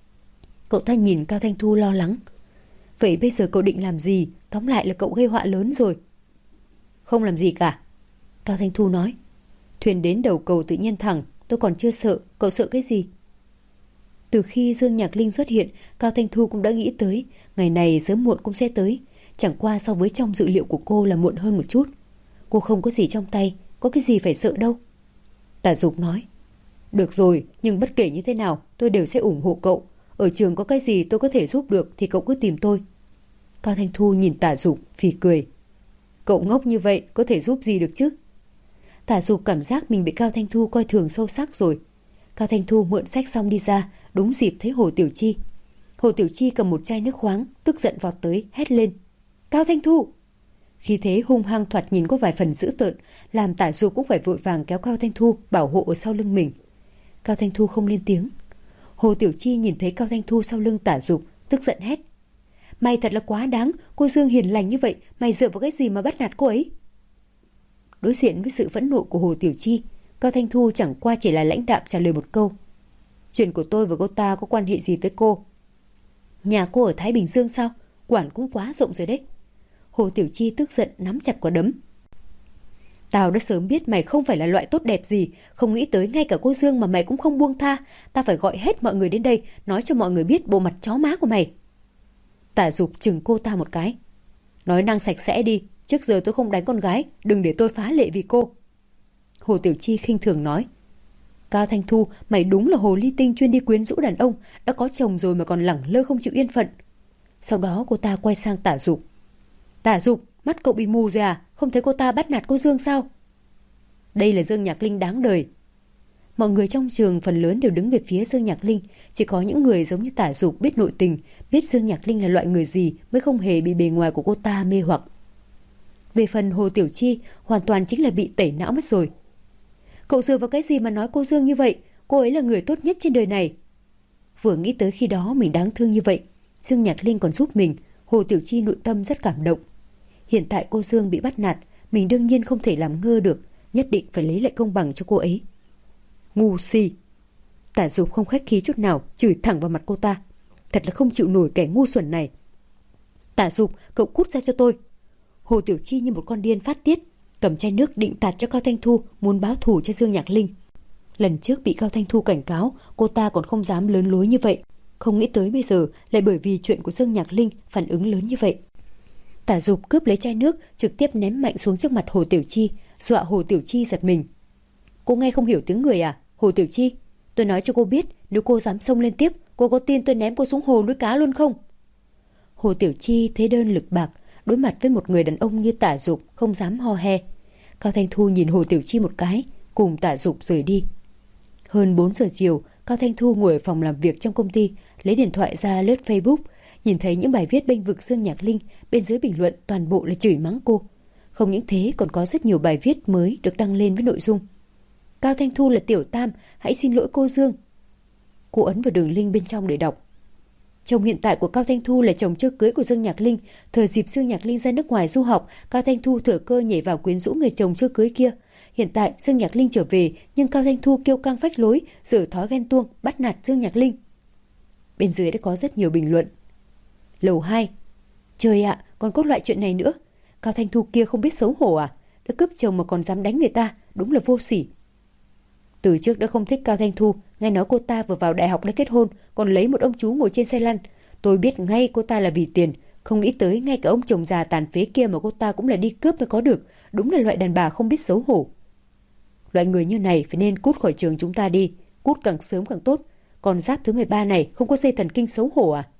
B: Cậu ta nhìn Cao Thanh Thu lo lắng: Vậy bây giờ cậu định làm gì? Tóm lại là cậu gây họa lớn rồi. Không làm gì cả, Cao Thanh Thu nói. Thuyền đến đầu cầu tự nhiên thẳng, tôi còn chưa sợ, cậu sợ cái gì? Từ khi Dương Nhạc Linh xuất hiện, Cao Thanh Thu cũng đã nghĩ tới ngày này sớm muộn cũng sẽ tới. Chẳng qua so với trong dự liệu của cô là muộn hơn một chút. Cô không có gì trong tay, có cái gì phải sợ đâu. Tả Dục nói, được rồi, nhưng bất kể như thế nào tôi đều sẽ ủng hộ cậu. Ở trường có cái gì tôi có thể giúp được thì cậu cứ tìm tôi. Cao Thanh Thu nhìn Tả Dục phì cười. Cậu ngốc như vậy có thể giúp gì được chứ? Tả Dục cảm giác mình bị Cao Thanh Thu coi thường sâu sắc rồi. Cao Thanh Thu mượn sách xong đi ra, đúng dịp thấy Hồ Tiểu Chi. Hồ Tiểu Chi cầm một chai nước khoáng, tức giận vọt tới, hét lên. Cao Thanh Thu! Khi thế hung hăng thoạt nhìn có vài phần dữ tợn, làm Tả Dục cũng phải vội vàng kéo Cao Thanh Thu bảo hộ ở sau lưng mình. Cao Thanh Thu không lên tiếng. Hồ Tiểu Chi nhìn thấy Cao Thanh Thu sau lưng Tả Dục, tức giận hét. Mày thật là quá đáng, cô Dương hiền lành như vậy, mày dựa vào cái gì mà bắt nạt cô ấy? Đối diện với sự phẫn nộ của Hồ Tiểu Chi, Cao Thanh Thu chẳng qua chỉ là lãnh đạm trả lời một câu. Chuyện của tôi và cô ta có quan hệ gì tới cô? Nhà cô ở Thái Bình Dương sao? Quản cũng quá rộng rồi đấy. Hồ Tiểu Chi tức giận nắm chặt quả đấm. Tao đã sớm biết mày không phải là loại tốt đẹp gì, không nghĩ tới ngay cả cô Dương mà mày cũng không buông tha. Tao phải gọi hết mọi người đến đây, nói cho mọi người biết bộ mặt chó má của mày. Tả Dục chừng cô ta một cái. Nói năng sạch sẽ đi, trước giờ tôi không đánh con gái, đừng để tôi phá lệ vì cô. Hồ Tiểu Chi khinh thường nói. Cao Thanh Thu, mày đúng là hồ ly tinh chuyên đi quyến rũ đàn ông, đã có chồng rồi mà còn lẳng lơ không chịu yên phận. Sau đó cô ta quay sang Tả Dục. Tả Dục, mắt cậu bị mù rồi à? Không thấy cô ta bắt nạt cô Dương sao? Đây là Dương Nhạc Linh đáng đời. Mọi người trong trường phần lớn đều đứng về phía Dương Nhạc Linh, chỉ có những người giống như Tả Dục biết nội tình, biết Dương Nhạc Linh là loại người gì mới không hề bị bề ngoài của cô ta mê hoặc. Về phần Hồ Tiểu Chi, hoàn toàn chính là bị tẩy não mất rồi. Cậu dựa vào cái gì mà nói cô Dương như vậy? Cô ấy là người tốt nhất trên đời này. Vừa nghĩ tới khi đó mình đáng thương như vậy, Dương Nhạc Linh còn giúp mình, Hồ Tiểu Chi nội tâm rất cảm động. Hiện tại cô Dương bị bắt nạt, mình đương nhiên không thể làm ngơ được, nhất định phải lấy lại công bằng cho cô ấy. Ngu si! Tả Dục không khách khí chút nào, chửi thẳng vào mặt cô ta. Thật là không chịu nổi kẻ ngu xuẩn này. Tả Dục, cậu cút ra cho tôi. Hồ Tiểu Chi như một con điên phát tiết, cầm chai nước định tạt cho Cao Thanh Thu, muốn báo thù cho Dương Nhạc Linh. Lần trước bị Cao Thanh Thu cảnh cáo, cô ta còn không dám lớn lối như vậy, không nghĩ tới bây giờ lại bởi vì chuyện của Dương Nhạc Linh phản ứng lớn như vậy. Tả Dục cướp lấy chai nước, trực tiếp ném mạnh xuống trước mặt Hồ Tiểu Chi, dọa Hồ Tiểu Chi giật mình. Cô nghe không hiểu tiếng người à? Hồ Tiểu Chi, tôi nói cho cô biết, nếu cô dám xông lên tiếp, cô có tin tôi ném cô xuống hồ nuôi cá luôn không? Hồ Tiểu Chi thế đơn lực bạc, đối mặt với một người đàn ông như Tả Dục không dám ho he. Cao Thanh Thu nhìn Hồ Tiểu Chi một cái, cùng Tả Dục rời đi. Hơn bốn giờ chiều, Cao Thanh Thu ngồi ở phòng làm việc trong công ty, lấy điện thoại ra lướt Facebook, nhìn thấy những bài viết bênh vực Dương Nhạc Linh, bên dưới bình luận toàn bộ là chửi mắng cô. Không những thế còn có rất nhiều bài viết mới được đăng lên với nội dung: Cao Thanh Thu là tiểu tam, hãy xin lỗi cô Dương. Cô ấn vào đường link bên trong để đọc. Chồng hiện tại của Cao Thanh Thu là chồng chưa cưới của Dương Nhạc Linh. Thời dịp Dương Nhạc Linh ra nước ngoài du học, Cao Thanh Thu thừa cơ nhảy vào quyến rũ người chồng chưa cưới kia. Hiện tại Dương Nhạc Linh trở về, nhưng Cao Thanh Thu kiêu căng phách lối, giở thói ghen tuông, bắt nạt Dương Nhạc Linh. Bên dưới đã có rất nhiều bình luận. Lầu hai. Trời ạ, còn có loại chuyện này nữa. Cao Thanh Thu kia không biết xấu hổ à? Đã cướp chồng mà còn dám đánh người ta, đúng là vô sỉ. Từ trước đã không thích Cao Thanh Thu, nghe nói cô ta vừa vào đại học đã kết hôn, còn lấy một ông chú ngồi trên xe lăn. Tôi biết ngay cô ta là vì tiền, không nghĩ tới ngay cả ông chồng già tàn phế kia mà cô ta cũng là đi cướp mới có được, đúng là loại đàn bà không biết xấu hổ. Loại người như này phải nên cút khỏi trường chúng ta đi, cút càng sớm càng tốt. Còn giáp thứ mười ba này không có dây thần kinh xấu hổ à?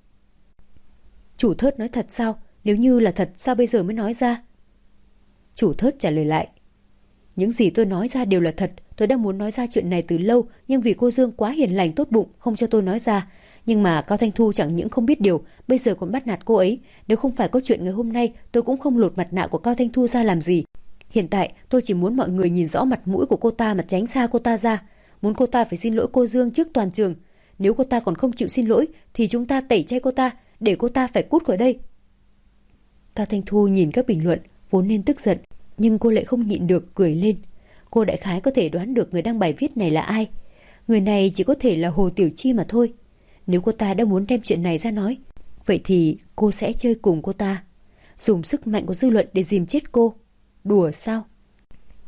B: Chủ Thớt nói thật sao? Nếu như là thật sao bây giờ mới nói ra? Chủ Thớt trả lời lại. Những gì tôi nói ra đều là thật. Tôi đã muốn nói ra chuyện này từ lâu, nhưng vì cô Dương quá hiền lành tốt bụng không cho tôi nói ra. Nhưng mà Cao Thanh Thu chẳng những không biết điều, bây giờ còn bắt nạt cô ấy. Nếu không phải có chuyện ngày hôm nay, tôi cũng không lột mặt nạ của Cao Thanh Thu ra làm gì. Hiện tại tôi chỉ muốn mọi người nhìn rõ mặt mũi của cô ta mà tránh xa cô ta ra. Muốn cô ta phải xin lỗi cô Dương trước toàn trường. Nếu cô ta còn không chịu xin lỗi thì chúng ta tẩy chay cô ta, để cô ta phải cút khỏi đây. Cao Thanh Thu nhìn các bình luận, vốn nên tức giận, nhưng cô lại không nhịn được cười lên. Cô đại khái có thể đoán được người đăng bài viết này là ai. Người này chỉ có thể là Hồ Tiểu Chi mà thôi. Nếu cô ta đã muốn đem chuyện này ra nói, vậy thì cô sẽ chơi cùng cô ta, dùng sức mạnh của dư luận để dìm chết cô. Đùa sao?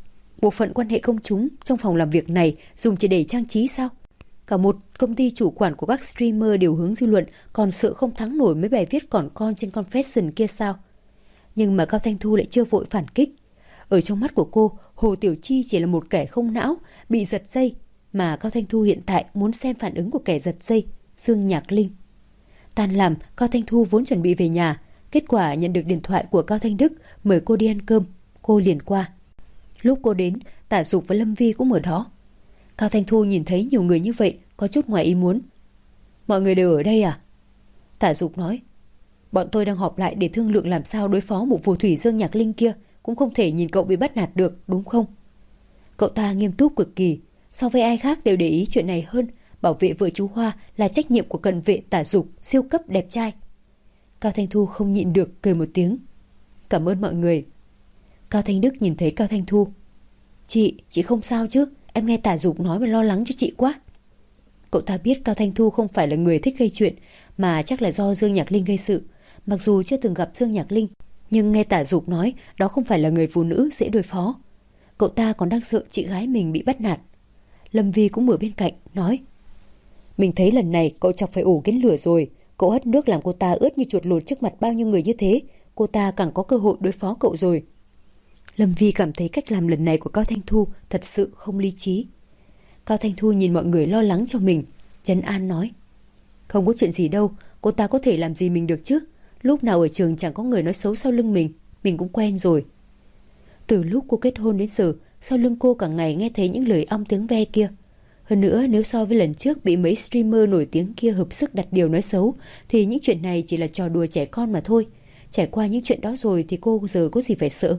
B: bộ phận quan hệ công chúng trong phòng làm việc này dùng chỉ để trang trí sao? Cả một công ty chủ quản của các streamer điều hướng dư luận còn sợ không thắng nổi mấy bài viết còn con trên Confession kia sao? Nhưng mà Cao Thanh Thu lại chưa vội phản kích. Ở trong mắt của cô, Hồ Tiểu Chi chỉ là một kẻ không não, bị giật dây, mà Cao Thanh Thu hiện tại muốn xem phản ứng của kẻ giật dây, Dương Nhạc Linh. Tan làm, Cao Thanh Thu vốn chuẩn bị về nhà, kết quả nhận được điện thoại của Cao Thanh Đức mời cô đi ăn cơm, cô liền qua. Lúc cô đến, Tả Dục và Lâm Vi cũng ở đó. Cao Thanh Thu nhìn thấy nhiều người như vậy, có chút ngoài ý muốn. Mọi người đều ở đây à? Tả Dục nói, bọn tôi đang họp lại để thương lượng làm sao đối phó một phù thủy Dương Nhạc Linh kia, cũng không thể nhìn cậu bị bắt nạt được, đúng không? Cậu ta nghiêm túc cực kỳ, so với ai khác đều để ý chuyện này hơn, bảo vệ vợ chú Hoa là trách nhiệm của cận vệ Tả Dục siêu cấp đẹp trai. Cao Thanh Thu không nhịn được cười một tiếng. Cảm ơn mọi người. Cao Thanh Đức nhìn thấy Cao Thanh Thu. Chị, chị không sao chứ? Em nghe Tả Dục nói mà lo lắng cho chị quá. Cậu ta biết Cao Thanh Thu không phải là người thích gây chuyện, mà chắc là do Dương Nhạc Linh gây sự. Mặc dù chưa từng gặp Dương Nhạc Linh, nhưng nghe Tả Dục nói đó không phải là người phụ nữ dễ đối phó. Cậu ta còn đang sợ chị gái mình bị bắt nạt. Lâm Vi cũng ở bên cạnh, nói, mình thấy lần này cậu chọc phải ổ kiến lửa rồi. Cậu hất nước làm cô ta ướt như chuột lột trước mặt bao nhiêu người như thế, cô ta càng có cơ hội đối phó cậu rồi. Lâm Vi cảm thấy cách làm lần này của Cao Thanh Thu thật sự không lý trí. Cao Thanh Thu nhìn mọi người lo lắng cho mình, trấn an nói, không có chuyện gì đâu, cô ta có thể làm gì mình được chứ? Lúc nào ở trường chẳng có người nói xấu sau lưng mình, mình cũng quen rồi. Từ lúc cô kết hôn đến giờ, sau lưng cô cả ngày nghe thấy những lời ong tiếng ve kia. Hơn nữa, nếu so với lần trước bị mấy streamer nổi tiếng kia hợp sức đặt điều nói xấu, thì những chuyện này chỉ là trò đùa trẻ con mà thôi. Trải qua những chuyện đó rồi thì cô giờ có gì phải sợ.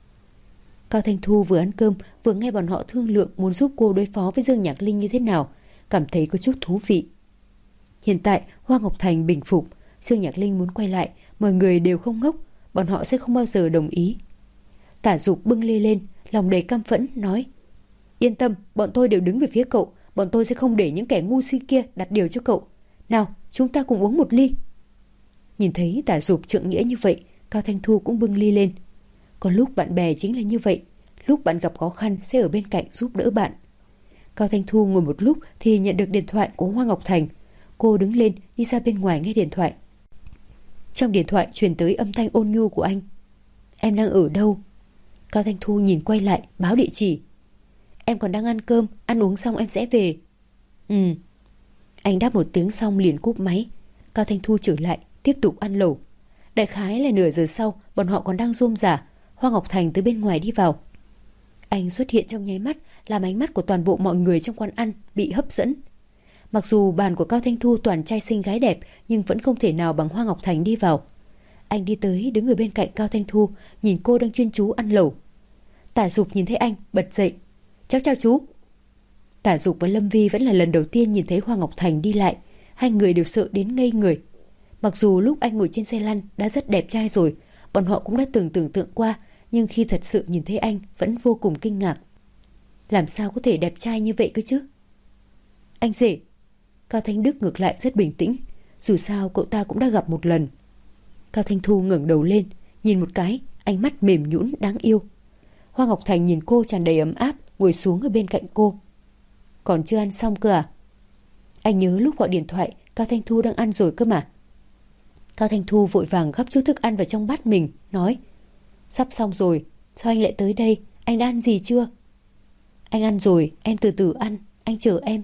B: Cao Thanh Thu vừa ăn cơm, vừa nghe bọn họ thương lượng muốn giúp cô đối phó với Dương Nhạc Linh như thế nào, cảm thấy có chút thú vị. Hiện tại, Hoa Ngọc Thành bình phục, Dương Nhạc Linh muốn quay lại, mọi người đều không ngốc, bọn họ sẽ không bao giờ đồng ý. Tả Dục bưng ly lên, lòng đầy căm phẫn, nói, yên tâm, bọn tôi đều đứng về phía cậu, bọn tôi sẽ không để những kẻ ngu si kia đặt điều cho cậu. Nào, chúng ta cùng uống một ly. Nhìn thấy Tả Dục trượng nghĩa như vậy, Cao Thanh Thu cũng bưng ly lên. Có lúc bạn bè chính là như vậy, lúc bạn gặp khó khăn sẽ ở bên cạnh giúp đỡ bạn. Cao Thanh Thu ngồi một lúc thì nhận được điện thoại của Hoa Ngọc Thành. Cô đứng lên đi ra bên ngoài nghe điện thoại. Trong điện thoại truyền tới âm thanh ôn nhu của anh. Em đang ở đâu? Cao Thanh Thu nhìn quay lại báo địa chỉ. Em còn đang ăn cơm, ăn uống xong em sẽ về. Ừ. Anh đáp một tiếng xong liền cúp máy. Cao Thanh Thu trở lại tiếp tục ăn lẩu. Đại khái là nửa giờ sau, bọn họ còn đang rôm rả, Hoa Ngọc Thành từ bên ngoài đi vào. Anh xuất hiện trong nháy mắt, làm ánh mắt của toàn bộ mọi người trong quán ăn bị hấp dẫn. Mặc dù bàn của Cao Thanh Thu toàn trai xinh gái đẹp, nhưng vẫn không thể nào bằng Hoa Ngọc Thành đi vào. Anh đi tới đứng ở bên cạnh Cao Thanh Thu, nhìn cô đang chuyên chú ăn lẩu. Tả Dục nhìn thấy anh bật dậy. Cháu chào chú. Tả Dục và Lâm Vi vẫn là lần đầu tiên nhìn thấy Hoa Ngọc Thành đi lại, hai người đều sợ đến ngây người. Mặc dù lúc anh ngồi trên xe lăn đã rất đẹp trai rồi, bọn họ cũng đã từng tưởng tượng qua, nhưng khi thật sự nhìn thấy anh vẫn vô cùng kinh ngạc. Làm sao có thể đẹp trai như vậy cơ chứ? Anh rể. Cao Thanh Đức ngược lại rất bình tĩnh, dù sao cậu ta cũng đã gặp một lần. Cao Thanh Thu ngẩng đầu lên, nhìn một cái, ánh mắt mềm nhũn đáng yêu. Hoa Ngọc Thành nhìn cô tràn đầy ấm áp, ngồi xuống ở bên cạnh cô. Còn chưa ăn xong cơ à? Anh nhớ lúc gọi điện thoại, Cao Thanh Thu đang ăn rồi cơ mà. Cao Thanh Thu vội vàng gắp chút thức ăn vào trong bát mình, nói, sắp xong rồi, sao anh lại tới đây, anh đã ăn gì chưa? Anh ăn rồi, em từ từ ăn, anh chờ em.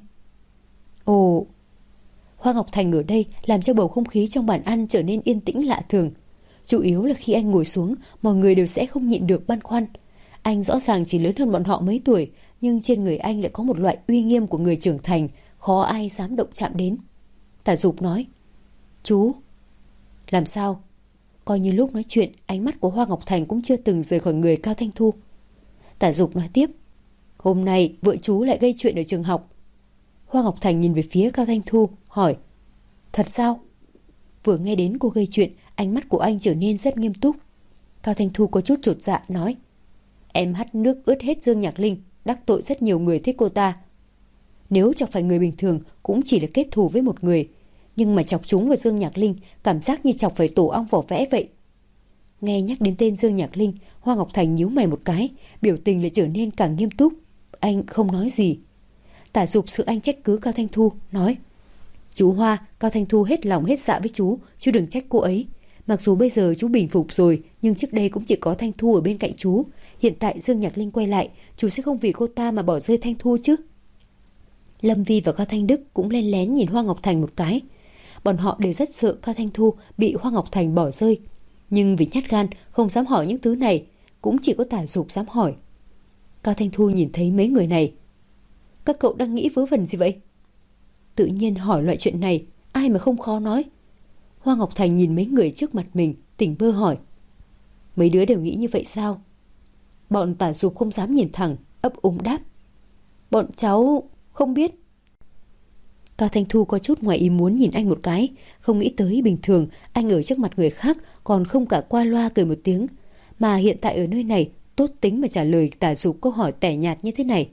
B: Ồ. Hoa Ngọc Thành ở đây làm cho bầu không khí trong bàn ăn trở nên yên tĩnh lạ thường. Chủ yếu là khi anh ngồi xuống, mọi người đều sẽ không nhịn được băn khoăn. Anh rõ ràng chỉ lớn hơn bọn họ mấy tuổi, nhưng trên người anh lại có một loại uy nghiêm của người trưởng thành, khó ai dám động chạm đến. Tả Dục nói, chú. Làm sao? Coi như lúc nói chuyện, ánh mắt của Hoa Ngọc Thành cũng chưa từng rời khỏi người Cao Thanh Thu. Tả Dục nói tiếp, hôm nay vợ chú lại gây chuyện ở trường học. Hoa Ngọc Thành nhìn về phía Cao Thanh Thu, hỏi, thật sao? Vừa nghe đến cô gây chuyện, ánh mắt của anh trở nên rất nghiêm túc. Cao Thanh Thu có chút chột dạ nói, em hắt nước ướt hết Dương Nhạc Linh, đắc tội rất nhiều người thích cô ta. Nếu chẳng phải người bình thường cũng chỉ là kết thù với một người, nhưng mà chọc chúng vào Dương Nhạc Linh, cảm giác như chọc phải tổ ong vỏ vẽ vậy. Nghe nhắc đến tên Dương Nhạc Linh, Hoa Ngọc Thành nhíu mày một cái, biểu tình lại trở nên càng nghiêm túc. Anh không nói gì. Tả Dục sự anh trách cứ Cao Thanh Thu, nói: Chú Hoa, Cao Thanh Thu hết lòng hết dạ với chú, chú đừng trách cô ấy. Mặc dù bây giờ chú bình phục rồi, nhưng trước đây cũng chỉ có Thanh Thu ở bên cạnh chú. Hiện tại Dương Nhạc Linh quay lại, chú sẽ không vì cô ta mà bỏ rơi Thanh Thu chứ? Lâm Vi và Cao Thanh Đức cũng lén lén nhìn Hoa Ngọc Thành một cái. Bọn họ đều rất sợ Cao Thanh Thu bị Hoa Ngọc Thành bỏ rơi, nhưng vì nhát gan không dám hỏi những thứ này, cũng chỉ có Tả Dục dám hỏi. Cao Thanh Thu nhìn thấy mấy người này. Các cậu đang nghĩ vớ vẩn gì vậy? Tự nhiên hỏi loại chuyện này, ai mà không khó nói. Hoa Ngọc Thành nhìn mấy người trước mặt mình, tỉnh bơ hỏi: Mấy đứa đều nghĩ như vậy sao? Bọn Tả Dục không dám nhìn thẳng, ấp úng đáp: Bọn cháu không biết. Cao Thanh Thu có chút ngoài ý muốn nhìn anh một cái, không nghĩ tới bình thường anh ở trước mặt người khác còn không cả qua loa cười một tiếng, mà hiện tại ở nơi này tốt tính mà trả lời Tả Dục câu hỏi tẻ nhạt như thế này.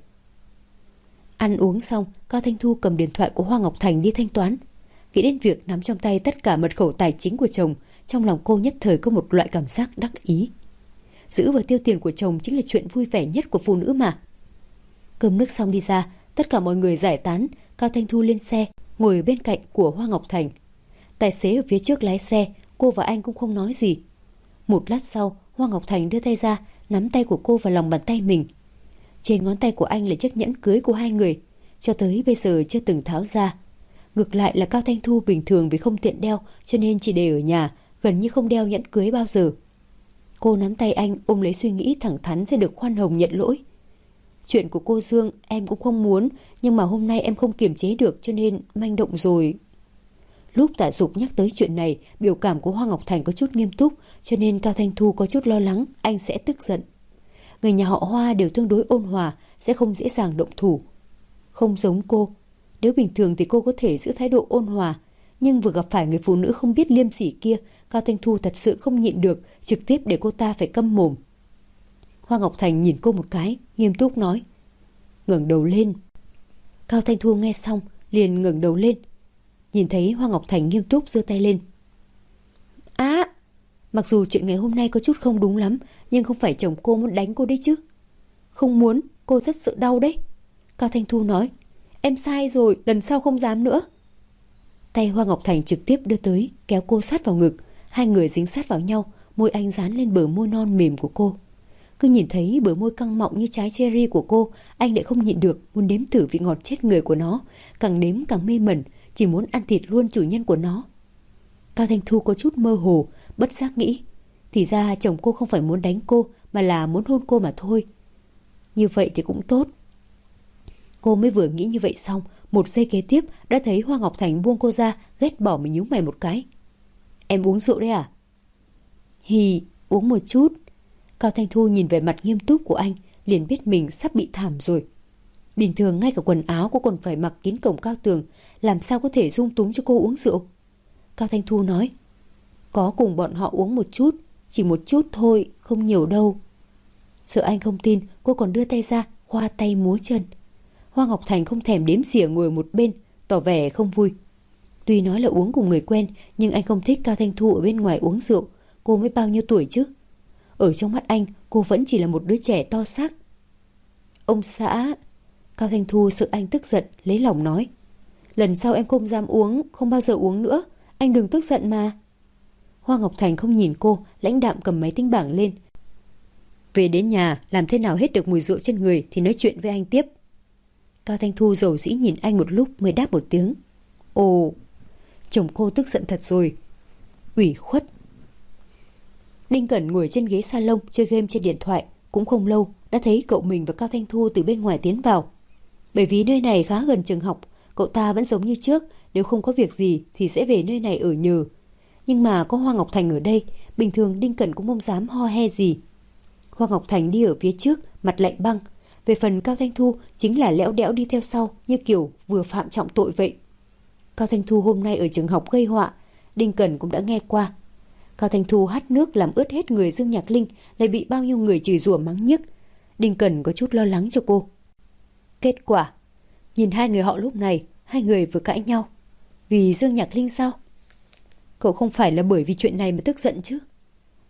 B: Ăn uống xong, Cao Thanh Thu cầm điện thoại của Hoa Ngọc Thành đi thanh toán. Nghĩ đến việc nắm trong tay tất cả mật khẩu tài chính của chồng, trong lòng cô nhất thời có một loại cảm giác đắc ý. Giữ và tiêu tiền của chồng chính là chuyện vui vẻ nhất của phụ nữ mà. Cơm nước xong đi ra, tất cả mọi người giải tán. Cao Thanh Thu lên xe, ngồi ở bên cạnh của Hoa Ngọc Thành. Tài xế ở phía trước lái xe, cô và anh cũng không nói gì. Một lát sau, Hoa Ngọc Thành đưa tay ra, nắm tay của cô vào lòng bàn tay mình. Trên ngón tay của anh là chiếc nhẫn cưới của hai người, cho tới bây giờ chưa từng tháo ra. Ngược lại là Cao Thanh Thu bình thường vì không tiện đeo cho nên chỉ để ở nhà, gần như không đeo nhẫn cưới bao giờ. Cô nắm tay anh, ôm lấy suy nghĩ thẳng thắn sẽ được khoan hồng nhận lỗi. Chuyện của cô Dương em cũng không muốn, nhưng mà hôm nay em không kiềm chế được cho nên manh động rồi. Lúc Tạ Dục nhắc tới chuyện này, biểu cảm của Hoa Ngọc Thành có chút nghiêm túc, cho nên Cao Thanh Thu có chút lo lắng anh sẽ tức giận. Người nhà họ Hoa đều tương đối ôn hòa, sẽ không dễ dàng động thủ. Không giống cô, nếu bình thường thì cô có thể giữ thái độ ôn hòa, nhưng vừa gặp phải người phụ nữ không biết liêm sỉ kia, Cao Thanh Thu thật sự không nhịn được, trực tiếp để cô ta phải câm mồm. Hoa Ngọc Thành nhìn cô một cái, nghiêm túc nói: Ngẩng đầu lên. Cao Thanh Thu nghe xong, liền ngẩng đầu lên. Nhìn thấy Hoa Ngọc Thành nghiêm túc giơ tay lên. Á, à, mặc dù chuyện ngày hôm nay có chút không đúng lắm, nhưng không phải chồng cô muốn đánh cô đấy chứ? Không muốn, cô rất sợ đau đấy. Cao Thanh Thu nói: Em sai rồi, lần sau không dám nữa. Tay Hoa Ngọc Thành trực tiếp đưa tới, kéo cô sát vào ngực. Hai người dính sát vào nhau, môi anh dán lên bờ môi non mềm của cô. Cứ nhìn thấy bờ môi căng mọng như trái cherry của cô, anh lại không nhịn được, muốn nếm thử vị ngọt chết người của nó. Càng nếm càng mê mẩn, chỉ muốn ăn thịt luôn chủ nhân của nó. Cao Thanh Thu có chút mơ hồ, bất giác nghĩ, thì ra chồng cô không phải muốn đánh cô, mà là muốn hôn cô mà thôi. Như vậy thì cũng tốt. Cô mới vừa nghĩ như vậy xong, một giây kế tiếp đã thấy Hoa Ngọc Thành buông cô ra, ghét bỏ mà nhíu mày một cái. Em uống rượu đấy à? Hì, uống một chút. Cao Thanh Thu nhìn về mặt nghiêm túc của anh, liền biết mình sắp bị thảm rồi. Bình thường ngay cả quần áo cô còn phải mặc kín cổng cao tường, làm sao có thể dung túng cho cô uống rượu? Cao Thanh Thu nói: Có cùng bọn họ uống một chút, chỉ một chút thôi, không nhiều đâu. Sợ anh không tin, cô còn đưa tay ra, khoa tay múa chân. Hoa Ngọc Thành không thèm đếm xỉa ngồi một bên, tỏ vẻ không vui. Tuy nói là uống cùng người quen, nhưng anh không thích Cao Thanh Thu ở bên ngoài uống rượu. Cô mới bao nhiêu tuổi chứ? Ở trong mắt anh, cô vẫn chỉ là một đứa trẻ to xác. Ông xã... Cao Thanh Thu sợ anh tức giận, lấy lòng nói: Lần sau em không dám uống, không bao giờ uống nữa. Anh đừng tức giận mà. Hoa Ngọc Thành không nhìn cô, lãnh đạm cầm máy tính bảng lên. Về đến nhà, làm thế nào hết được mùi rượu trên người thì nói chuyện với anh tiếp. Cao Thanh Thu dầu dĩ nhìn anh một lúc mới đáp một tiếng: Ồ, chồng cô tức giận thật rồi. Ủy khuất. Đinh Cẩn ngồi trên ghế salon chơi game trên điện thoại, cũng không lâu đã thấy cậu mình và Cao Thanh Thu từ bên ngoài tiến vào. Bởi vì nơi này khá gần trường học, cậu ta vẫn giống như trước, nếu không có việc gì thì sẽ về nơi này ở nhờ. Nhưng mà có Hoa Ngọc Thành ở đây, bình thường Đinh Cẩn cũng không dám ho he gì. Hoa Ngọc Thành đi ở phía trước, mặt lạnh băng. Về phần Cao Thanh Thu chính là lẽo đẽo đi theo sau, như kiểu vừa phạm trọng tội vậy. Cao Thanh Thu hôm nay ở trường học gây họa, Đinh Cẩn cũng đã nghe qua. Cao Thanh Thu hắt nước làm ướt hết người Dương Nhạc Linh, lại bị bao nhiêu người chửi rủa mắng nhiếc. Đinh Cẩn có chút lo lắng cho cô. Kết quả, nhìn hai người họ lúc này, hai người vừa cãi nhau. Vì Dương Nhạc Linh sao? Cậu không phải là bởi vì chuyện này mà tức giận chứ?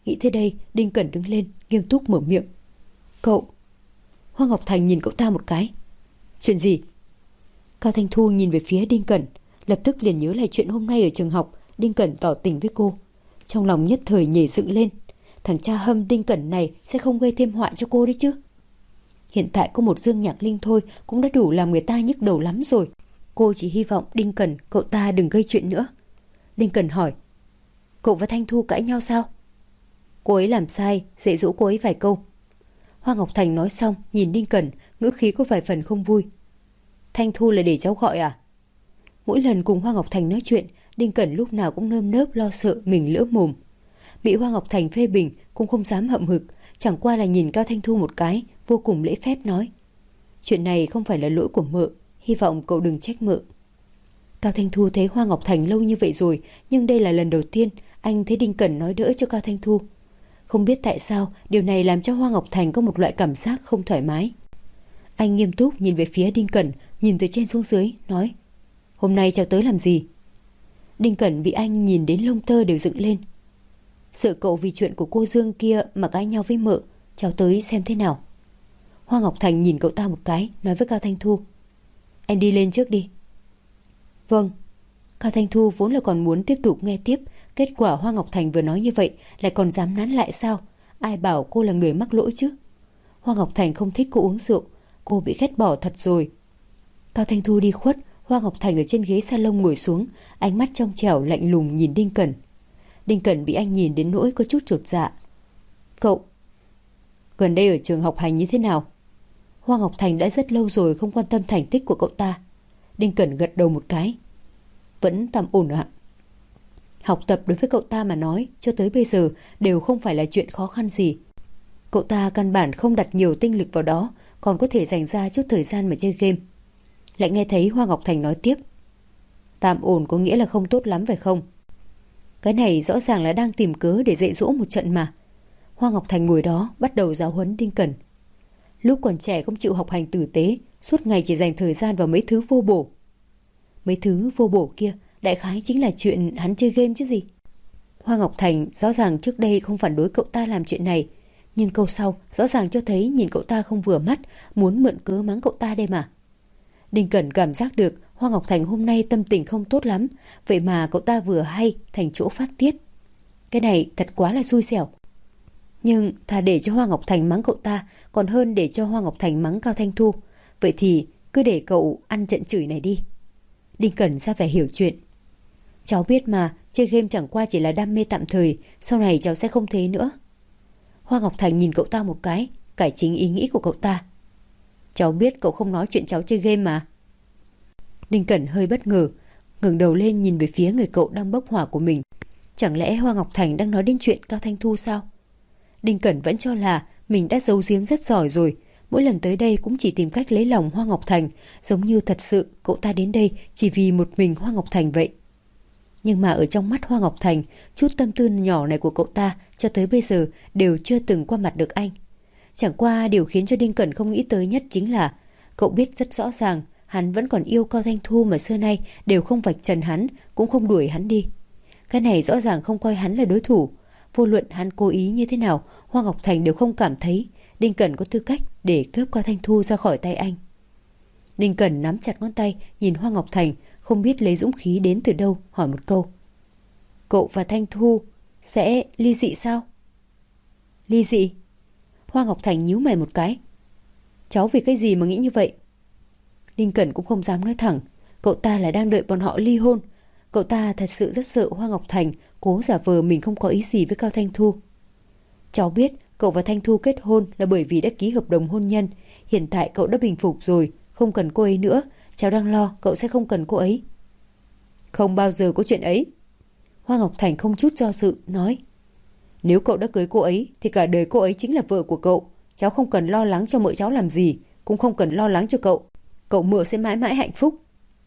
B: Nghĩ tới đây, Đinh Cẩn đứng lên, nghiêm túc mở miệng. Cậu. Hoa Ngọc Thành nhìn cậu ta một cái. Chuyện gì? Cao Thanh Thu nhìn về phía Đinh Cẩn, lập tức liền nhớ lại chuyện hôm nay ở trường học Đinh Cẩn tỏ tình với cô. Trong lòng nhất thời nhảy dựng lên. Thằng cha hâm Đinh Cẩn này sẽ không gây thêm họa cho cô đấy chứ. Hiện tại có một Dương Nhạc Linh thôi cũng đã đủ làm người ta nhức đầu lắm rồi. Cô chỉ hy vọng Đinh Cẩn cậu ta đừng gây chuyện nữa. Đinh Cẩn hỏi. Cậu và Thanh Thu cãi nhau sao? Cô ấy làm sai, dạy dỗ cô ấy vài câu. Hoa Ngọc Thành nói xong nhìn Đinh Cẩn, ngữ khí có vài phần không vui. Thanh Thu là để cháu gọi à? Mỗi lần cùng Hoa Ngọc Thành nói chuyện, Đinh Cẩn lúc nào cũng nơm nớp lo sợ mình lỡ mồm. Bị Hoa Ngọc Thành phê bình cũng không dám hậm hực, chẳng qua là nhìn Cao Thanh Thu một cái, vô cùng lễ phép nói. Chuyện này không phải là lỗi của mợ, hy vọng cậu đừng trách mợ. Cao Thanh Thu thấy Hoa Ngọc Thành lâu như vậy rồi, nhưng đây là lần đầu tiên anh thấy Đinh Cẩn nói đỡ cho Cao Thanh Thu. Không biết tại sao, điều này làm cho Hoa Ngọc Thành có một loại cảm giác không thoải mái. Anh nghiêm túc nhìn về phía Đinh Cẩn, nhìn từ trên xuống dưới, nói. Hôm nay cháu tới làm gì? Đinh Cẩn bị anh nhìn đến lông tơ đều dựng lên. Sợ cậu vì chuyện của cô Dương kia mà cãi nhau với mợ, cháu tới xem thế nào. Hoa Ngọc Thành nhìn cậu ta một cái, nói với Cao Thanh Thu. Em đi lên trước đi. Vâng. Cao Thanh Thu vốn là còn muốn tiếp tục nghe tiếp, kết quả Hoa Ngọc Thành vừa nói như vậy lại còn dám nán lại sao? Ai bảo cô là người mắc lỗi chứ? Hoa Ngọc Thành không thích cô uống rượu, cô bị ghét bỏ thật rồi. Cao Thanh Thu đi khuất, Hoa Ngọc Thành ở trên ghế salon ngồi xuống, ánh mắt trong trẻo lạnh lùng nhìn Đinh Cẩn. Đinh Cẩn bị anh nhìn đến nỗi có chút chột dạ. Cậu, gần đây ở trường học hành như thế nào? Hoa Ngọc Thành đã rất lâu rồi không quan tâm thành tích của cậu ta. Đinh Cẩn gật đầu một cái. Vẫn tạm ổn ạ. Học tập đối với cậu ta mà nói, cho tới bây giờ đều không phải là chuyện khó khăn gì. Cậu ta căn bản không đặt nhiều tinh lực vào đó, còn có thể dành ra chút thời gian mà chơi game. Lại nghe thấy Hoa Ngọc Thành nói tiếp. Tạm ổn có nghĩa là không tốt lắm phải không? Cái này rõ ràng là đang tìm cớ để dạy dỗ một trận mà. Hoa Ngọc Thành ngồi đó bắt đầu giáo huấn Đinh Cẩn. Lúc còn trẻ không chịu học hành tử tế, suốt ngày chỉ dành thời gian vào mấy thứ vô bổ. Mấy thứ vô bổ kia đại khái chính là chuyện hắn chơi game chứ gì. Hoa Ngọc Thành rõ ràng trước đây không phản đối cậu ta làm chuyện này, nhưng câu sau rõ ràng cho thấy nhìn cậu ta không vừa mắt, muốn mượn cớ mắng cậu ta đây mà. Đinh Cẩn cảm giác được Hoa Ngọc Thành hôm nay tâm tình không tốt lắm, vậy mà cậu ta vừa hay thành chỗ phát tiết. Cái này thật quá là xui xẻo. Nhưng thà để cho Hoa Ngọc Thành mắng cậu ta còn hơn để cho Hoa Ngọc Thành mắng Cao Thanh Thu. Vậy thì cứ để cậu ăn trận chửi này đi. Đinh Cẩn ra vẻ hiểu chuyện. Cháu biết mà, chơi game chẳng qua chỉ là đam mê tạm thời, sau này cháu sẽ không thế nữa. Hoa Ngọc Thành nhìn cậu ta một cái, cải chính ý nghĩ của cậu ta. Cháu biết cậu không nói chuyện cháu chơi game mà. Đinh Cẩn hơi bất ngờ, ngẩng đầu lên nhìn về phía người cậu đang bốc hỏa của mình. Chẳng lẽ Hoa Ngọc Thành đang nói đến chuyện Cao Thanh Thu sao? Đinh Cẩn vẫn cho là mình đã giấu giếm rất giỏi rồi, mỗi lần tới đây cũng chỉ tìm cách lấy lòng Hoa Ngọc Thành, giống như thật sự cậu ta đến đây chỉ vì một mình Hoa Ngọc Thành vậy. Nhưng mà ở trong mắt Hoa Ngọc Thành, chút tâm tư nhỏ này của cậu ta cho tới bây giờ đều chưa từng qua mặt được anh. Chẳng qua điều khiến cho Đinh Cẩn không nghĩ tới nhất chính là cậu biết rất rõ ràng hắn vẫn còn yêu Cao Thanh Thu mà xưa nay đều không vạch trần hắn, cũng không đuổi hắn đi. Cái này rõ ràng không coi hắn là đối thủ. Vô luận hắn cố ý như thế nào, Hoa Ngọc Thành đều không cảm thấy Đinh Cẩn có tư cách để cướp Cao Thanh Thu ra khỏi tay anh. Đinh Cẩn nắm chặt ngón tay nhìn Hoa Ngọc Thành, không biết lấy dũng khí đến từ đâu, hỏi một câu. Cậu và Thanh Thu sẽ ly dị sao? Ly dị? Hoa Ngọc Thành nhíu mày một cái. Cháu vì cái gì mà nghĩ như vậy? Đinh Cẩn cũng không dám nói thẳng, cậu ta là đang đợi bọn họ ly hôn. Cậu ta thật sự rất sợ Hoa Ngọc Thành cố giả vờ mình không có ý gì với Cao Thanh Thu. Cháu biết cậu và Thanh Thu kết hôn là bởi vì đã ký hợp đồng hôn nhân. Hiện tại cậu đã bình phục rồi, không cần cô ấy nữa. Cháu đang lo cậu sẽ không cần cô ấy. Không bao giờ có chuyện ấy. Hoa Ngọc Thành không chút do dự nói. Nếu cậu đã cưới cô ấy thì cả đời cô ấy chính là vợ của cậu. Cháu không cần lo lắng cho mợ cháu làm gì, cũng không cần lo lắng cho cậu. Cậu mợ sẽ mãi mãi hạnh phúc.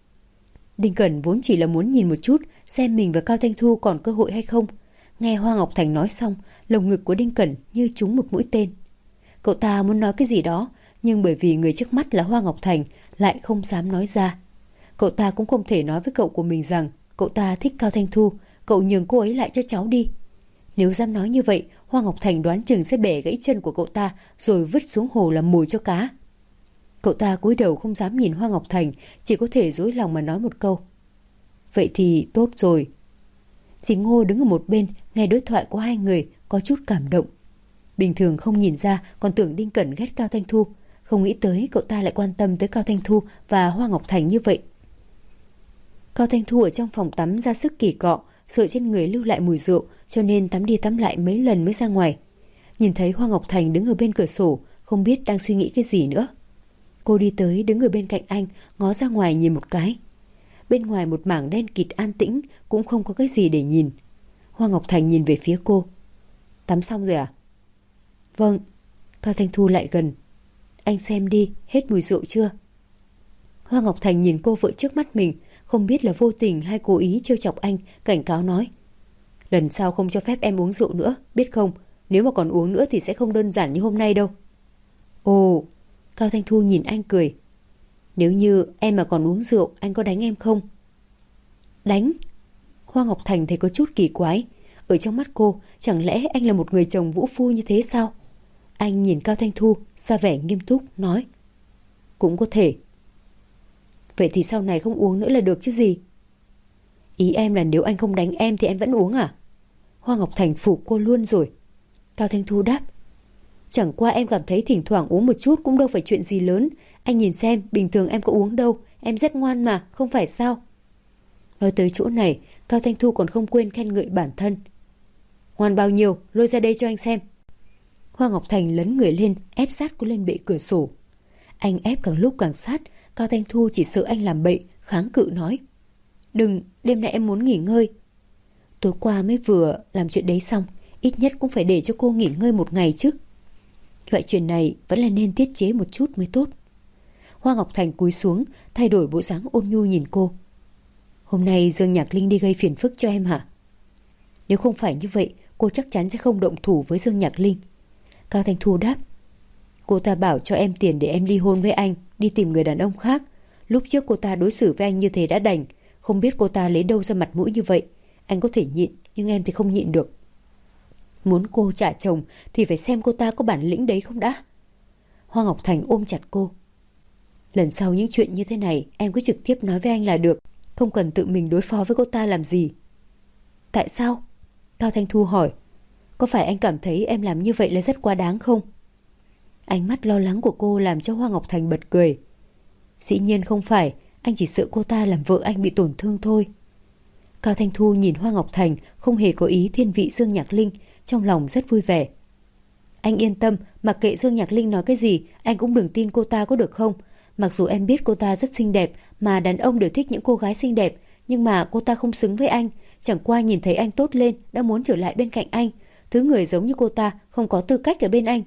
B: Đinh Cẩn vốn chỉ là muốn nhìn một chút xem mình và Cao Thanh Thu còn cơ hội hay không. Nghe Hoa Ngọc Thành nói xong, lồng ngực của Đinh Cẩn như trúng một mũi tên. Cậu ta muốn nói cái gì đó, nhưng bởi vì người trước mắt là Hoa Ngọc Thành lại không dám nói ra. Cậu ta cũng không thể nói với cậu của mình rằng cậu ta thích Cao Thanh Thu, cậu nhường cô ấy lại cho cháu đi. Nếu dám nói như vậy, Hoa Ngọc Thành đoán chừng sẽ bẻ gãy chân của cậu ta rồi vứt xuống hồ làm mồi cho cá. Cậu ta cúi đầu không dám nhìn Hoa Ngọc Thành, chỉ có thể dối lòng mà nói một câu. Vậy thì tốt rồi. Dì Ngô đứng ở một bên, nghe đối thoại của hai người có chút cảm động. Bình thường không nhìn ra, còn tưởng Đinh Cẩn ghét Cao Thanh Thu, không nghĩ tới cậu ta lại quan tâm tới Cao Thanh Thu và Hoa Ngọc Thành như vậy. Cao Thanh Thu ở trong phòng tắm ra sức kỳ cọ, sợ trên người lưu lại mùi rượu, cho nên tắm đi tắm lại mấy lần mới ra ngoài. Nhìn thấy Hoa Ngọc Thành đứng ở bên cửa sổ, không biết đang suy nghĩ cái gì nữa. Cô đi tới đứng ở bên cạnh anh, ngó ra ngoài nhìn một cái. Bên ngoài một mảng đen kịt an tĩnh, cũng không có cái gì để nhìn. Hoa Ngọc Thành nhìn về phía cô. Tắm xong rồi à? Vâng. Cao Thanh Thu lại gần. Anh xem đi, hết mùi rượu chưa? Hoa Ngọc Thành nhìn cô vợ trước mắt mình, không biết là vô tình hay cố ý trêu chọc anh, cảnh cáo nói. Lần sau không cho phép em uống rượu nữa, biết không? Nếu mà còn uống nữa thì sẽ không đơn giản như hôm nay đâu. Ồ, Cao Thanh Thu nhìn anh cười. Nếu như em mà còn uống rượu, anh có đánh em không? Đánh? Hoa Ngọc Thành thấy có chút kỳ quái. Ở trong mắt cô, chẳng lẽ anh là một người chồng vũ phu như thế sao? Anh nhìn Cao Thanh Thu, ra vẻ nghiêm túc, nói. Cũng có thể. Vậy thì sau này không uống nữa là được chứ gì? Ý em là nếu anh không đánh em thì em vẫn uống à? Hoa Ngọc Thành phục cô luôn rồi. Cao Thanh Thu đáp. Chẳng qua em cảm thấy thỉnh thoảng uống một chút cũng đâu phải chuyện gì lớn. Anh nhìn xem, bình thường em có uống đâu. Em rất ngoan mà, không phải sao? Nói tới chỗ này, Cao Thanh Thu còn không quên khen ngợi bản thân. Ngoan bao nhiêu, lôi ra đây cho anh xem. Hoa Ngọc Thành lấn người lên, ép sát cô lên bệ cửa sổ. Anh ép càng lúc càng sát, Cao Thanh Thu chỉ sợ anh làm bậy, kháng cự nói. Đừng, đêm nay em muốn nghỉ ngơi. Tối qua mới vừa làm chuyện đấy xong, ít nhất cũng phải để cho cô nghỉ ngơi một ngày chứ. Loại chuyện này vẫn là nên tiết chế một chút mới tốt. Hoa Ngọc Thành cúi xuống, thay đổi bộ dáng ôn nhu nhìn cô. Hôm nay Dương Nhạc Linh đi gây phiền phức cho em hả? Nếu không phải như vậy, cô chắc chắn sẽ không động thủ với Dương Nhạc Linh. Cao Thanh Thu đáp. Cô ta bảo cho em tiền để em ly hôn với anh, đi tìm người đàn ông khác. Lúc trước cô ta đối xử với anh như thế đã đành, không biết cô ta lấy đâu ra mặt mũi như vậy. Anh có thể nhịn, nhưng em thì không nhịn được. Muốn cô trả chồng thì phải xem cô ta có bản lĩnh đấy không đã. Hoa Ngọc Thành ôm chặt cô. Lần sau những chuyện như thế này em cứ trực tiếp nói với anh là được, không cần tự mình đối phó với cô ta làm gì. Tại sao? Cao Thanh Thu hỏi. Có phải anh cảm thấy em làm như vậy là rất quá đáng không? Ánh mắt lo lắng của cô làm cho Hoa Ngọc Thành bật cười. Dĩ nhiên không phải, anh chỉ sợ cô ta làm vợ anh bị tổn thương thôi. Cao Thanh Thu nhìn Hoa Ngọc Thành không hề có ý thiên vị Dương Nhạc Linh, trong lòng rất vui vẻ. Anh yên tâm, mặc kệ Dương Nhạc Linh nói cái gì, anh cũng đừng tin cô ta có được không? Mặc dù em biết cô ta rất xinh đẹp, mà đàn ông đều thích những cô gái xinh đẹp, nhưng mà cô ta không xứng với anh. Chẳng qua nhìn thấy anh tốt lên, đã muốn trở lại bên cạnh anh. Thứ người giống như cô ta không có tư cách ở bên anh.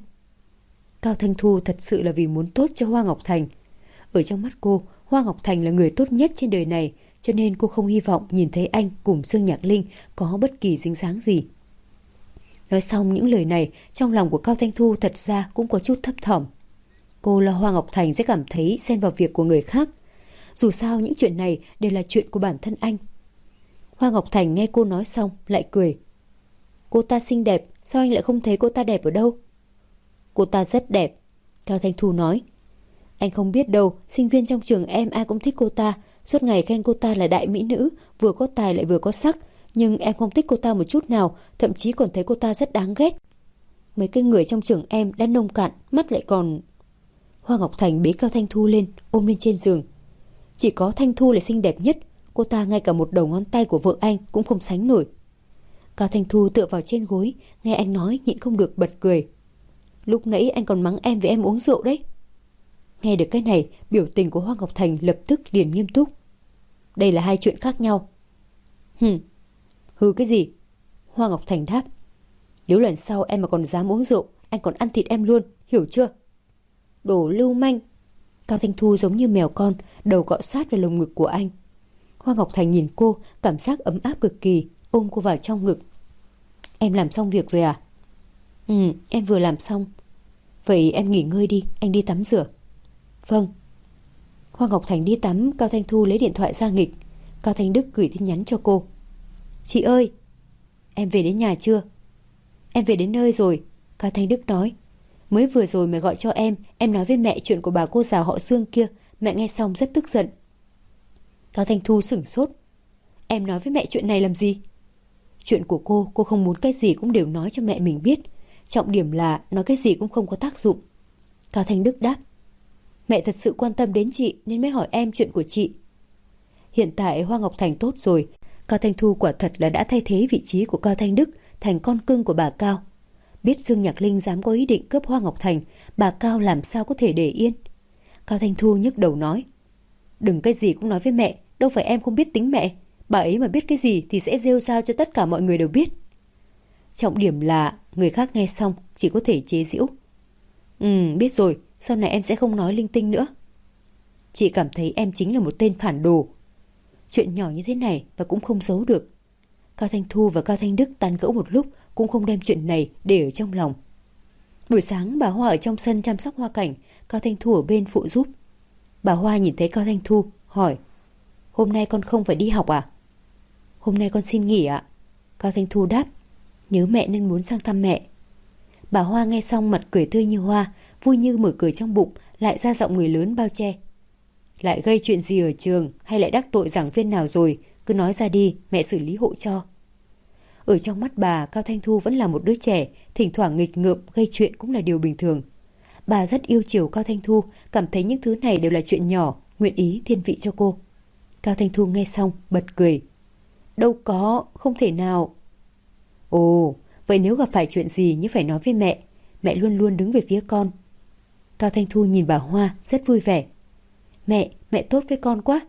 B: Cao Thanh Thu thật sự là vì muốn tốt cho Hoa Ngọc Thành. Ở trong mắt cô, Hoa Ngọc Thành là người tốt nhất trên đời này, cho nên cô không hy vọng nhìn thấy anh cùng Dương Nhạc Linh có bất kỳ dính dáng gì. Nói xong những lời này, trong lòng của Cao Thanh Thu thật ra cũng có chút thấp thỏm. Cô là Hoa Ngọc Thành sẽ cảm thấy xen vào việc của người khác. Dù sao những chuyện này đều là chuyện của bản thân anh. Hoa Ngọc Thành nghe cô nói xong lại cười. Cô ta xinh đẹp, sao anh lại không thấy cô ta đẹp ở đâu? Cô ta rất đẹp, Cao Thanh Thu nói. Anh không biết đâu, sinh viên trong trường em ai cũng thích cô ta, suốt ngày khen cô ta là đại mỹ nữ, vừa có tài lại vừa có sắc. Nhưng em không thích cô ta một chút nào, thậm chí còn thấy cô ta rất đáng ghét. Mấy cái người trong trường em đã nông cạn, mắt lại còn... Hoa Ngọc Thành bế Cao Thanh Thu lên, ôm lên trên giường. Chỉ có Thanh Thu là xinh đẹp nhất, cô ta ngay cả một đầu ngón tay của vợ anh cũng không sánh nổi. Cao Thanh Thu tựa vào trên gối, nghe anh nói nhịn không được bật cười. Lúc nãy anh còn mắng em vì em uống rượu đấy. Nghe được cái này, biểu tình của Hoa Ngọc Thành lập tức liền nghiêm túc. Đây là hai chuyện khác nhau. Hừm, hừ cái gì? Hoa Ngọc Thành đáp. Nếu lần sau em mà còn dám uống rượu, anh còn ăn thịt em luôn, hiểu chưa? Đồ lưu manh. Cao Thanh Thu giống như mèo con, đầu cọ sát vào lồng ngực của anh. Hoa Ngọc Thành nhìn cô, cảm giác ấm áp cực kỳ, ôm cô vào trong ngực. Em làm xong việc rồi à? Ừ, em vừa làm xong. Vậy em nghỉ ngơi đi, anh đi tắm rửa. Vâng. Hoa Ngọc Thành đi tắm, Cao Thanh Thu lấy điện thoại ra nghịch. Cao Thanh Đức gửi tin nhắn cho cô. Chị ơi, em về đến nhà chưa? em về đến nơi rồi, Cao Thanh Đức nói. Mới vừa rồi mẹ gọi cho em, em nói với mẹ chuyện của bà cô già họ Dương kia, mẹ nghe xong rất tức giận. Cao Thanh Thu sửng sốt. Em nói với mẹ chuyện này làm gì? Chuyện của cô, cô không muốn cái gì cũng đều nói cho mẹ mình biết. Trọng điểm là nói cái gì cũng không có tác dụng. Cao Thanh Đức đáp. Mẹ thật sự quan tâm đến chị nên mới hỏi em chuyện của chị. Hiện tại Hoa Ngọc Thành tốt rồi. Cao Thanh Thu quả thật là đã thay thế vị trí của Cao Thanh Đức thành con cưng của bà Cao. Biết Dương Nhạc Linh dám có ý định cướp Hoa Ngọc Thành, bà Cao làm sao có thể để yên. Cao Thanh Thu nhức đầu nói. Đừng cái gì cũng nói với mẹ, đâu phải em không biết tính mẹ. Bà ấy mà biết cái gì thì sẽ rêu rao cho tất cả mọi người đều biết. Trọng điểm là người khác nghe xong chỉ có thể chế giễu. Ừ, biết rồi, sau này em sẽ không nói linh tinh nữa. Chị cảm thấy em chính là một tên phản đồ. Chuyện nhỏ như thế này và cũng không giấu được. Cao Thanh Thu và Cao Thanh Đức tán gẫu một lúc cũng không đem chuyện này để ở trong lòng. Buổi sáng bà Hoa ở trong sân chăm sóc hoa cảnh, Cao Thanh Thu ở bên phụ giúp. Bà Hoa nhìn thấy Cao Thanh Thu hỏi. Hôm nay con không phải đi học à? Hôm nay con xin nghỉ ạ. Cao Thanh Thu đáp. Nhớ mẹ nên muốn sang thăm mẹ. Bà Hoa nghe xong mặt cười tươi như hoa, vui như mở cười trong bụng, lại ra giọng người lớn bao che. Lại gây chuyện gì ở trường hay lại đắc tội giảng viên nào rồi, cứ nói ra đi, mẹ xử lý hộ cho. Ở trong mắt bà, Cao Thanh Thu vẫn là một đứa trẻ, thỉnh thoảng nghịch ngợm gây chuyện cũng là điều bình thường. Bà rất yêu chiều Cao Thanh Thu, cảm thấy những thứ này đều là chuyện nhỏ, nguyện ý thiên vị cho cô. Cao Thanh Thu nghe xong bật cười. Đâu có, không thể nào. Ồ, vậy nếu gặp phải chuyện gì như phải nói với mẹ, mẹ luôn luôn đứng về phía con. Cao Thanh Thu nhìn bà Hoa rất vui vẻ. Mẹ, mẹ tốt với con quá.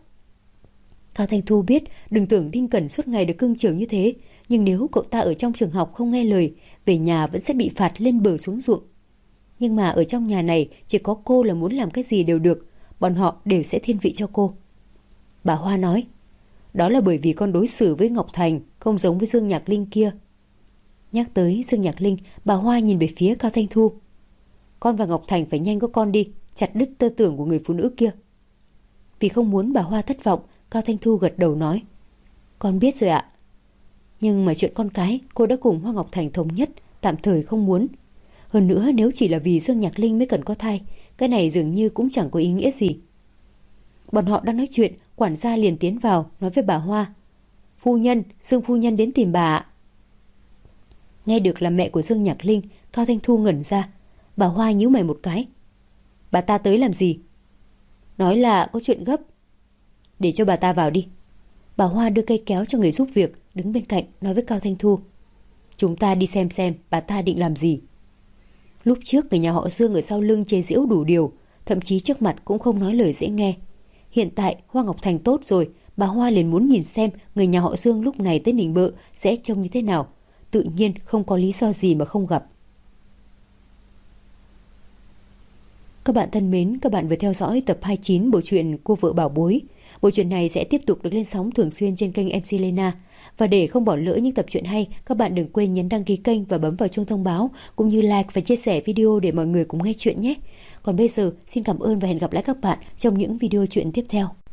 B: Cao Thanh Thu biết đừng tưởng Đinh Cẩn suốt ngày được cưng chiều như thế, nhưng nếu cậu ta ở trong trường học không nghe lời, về nhà vẫn sẽ bị phạt lên bờ xuống ruộng. Nhưng mà ở trong nhà này chỉ có cô là muốn làm cái gì đều được, bọn họ đều sẽ thiên vị cho cô. Bà Hoa nói, đó là bởi vì con đối xử với Ngọc Thành không giống với Dương Nhạc Linh kia. Nhắc tới Dương Nhạc Linh, bà Hoa nhìn về phía Cao Thanh Thu. Con và Ngọc Thành phải nhanh có con đi, chặt đứt tơ tưởng của người phụ nữ kia. Vì không muốn bà Hoa thất vọng, Cao Thanh Thu gật đầu nói, con biết rồi ạ. Nhưng mà chuyện con cái cô đã cùng Hoa Ngọc Thành thống nhất, tạm thời không muốn. Hơn nữa nếu chỉ là vì Dương Nhạc Linh mới cần có thai, cái này dường như cũng chẳng có ý nghĩa gì. Bọn họ đang nói chuyện, quản gia liền tiến vào nói với bà Hoa. Phu nhân, Dương phu nhân đến tìm bà ạ. Nghe được là mẹ của Dương Nhạc Linh, Cao Thanh Thu ngẩn ra. Bà Hoa nhíu mày một cái. Bà ta tới làm gì? Nói là có chuyện gấp. Để cho bà ta vào đi. Bà Hoa đưa cây kéo cho người giúp việc, đứng bên cạnh nói với Cao Thanh Thu. Chúng ta đi xem xem bà ta định làm gì. Lúc trước người nhà họ Dương ở sau lưng chế giễu đủ điều, thậm chí trước mặt cũng không nói lời dễ nghe. Hiện tại Hoa Ngọc Thành tốt rồi, bà Hoa liền muốn nhìn xem người nhà họ Dương lúc này tới Ninh Bợ sẽ trông như thế nào. Tự nhiên không có lý do gì mà không gặp. Các bạn thân mến, các bạn vừa theo dõi tập hai mươi chín bộ truyện Cô Vợ Bảo Bối. Bộ truyện này sẽ tiếp tục được lên sóng thường xuyên trên kênh em xê Lena. Và để không bỏ lỡ những tập truyện hay, các bạn đừng quên nhấn đăng ký kênh và bấm vào chuông thông báo, cũng như like và chia sẻ video để mọi người cùng nghe chuyện nhé. Còn bây giờ, xin cảm ơn và hẹn gặp lại các bạn trong những video truyện tiếp theo.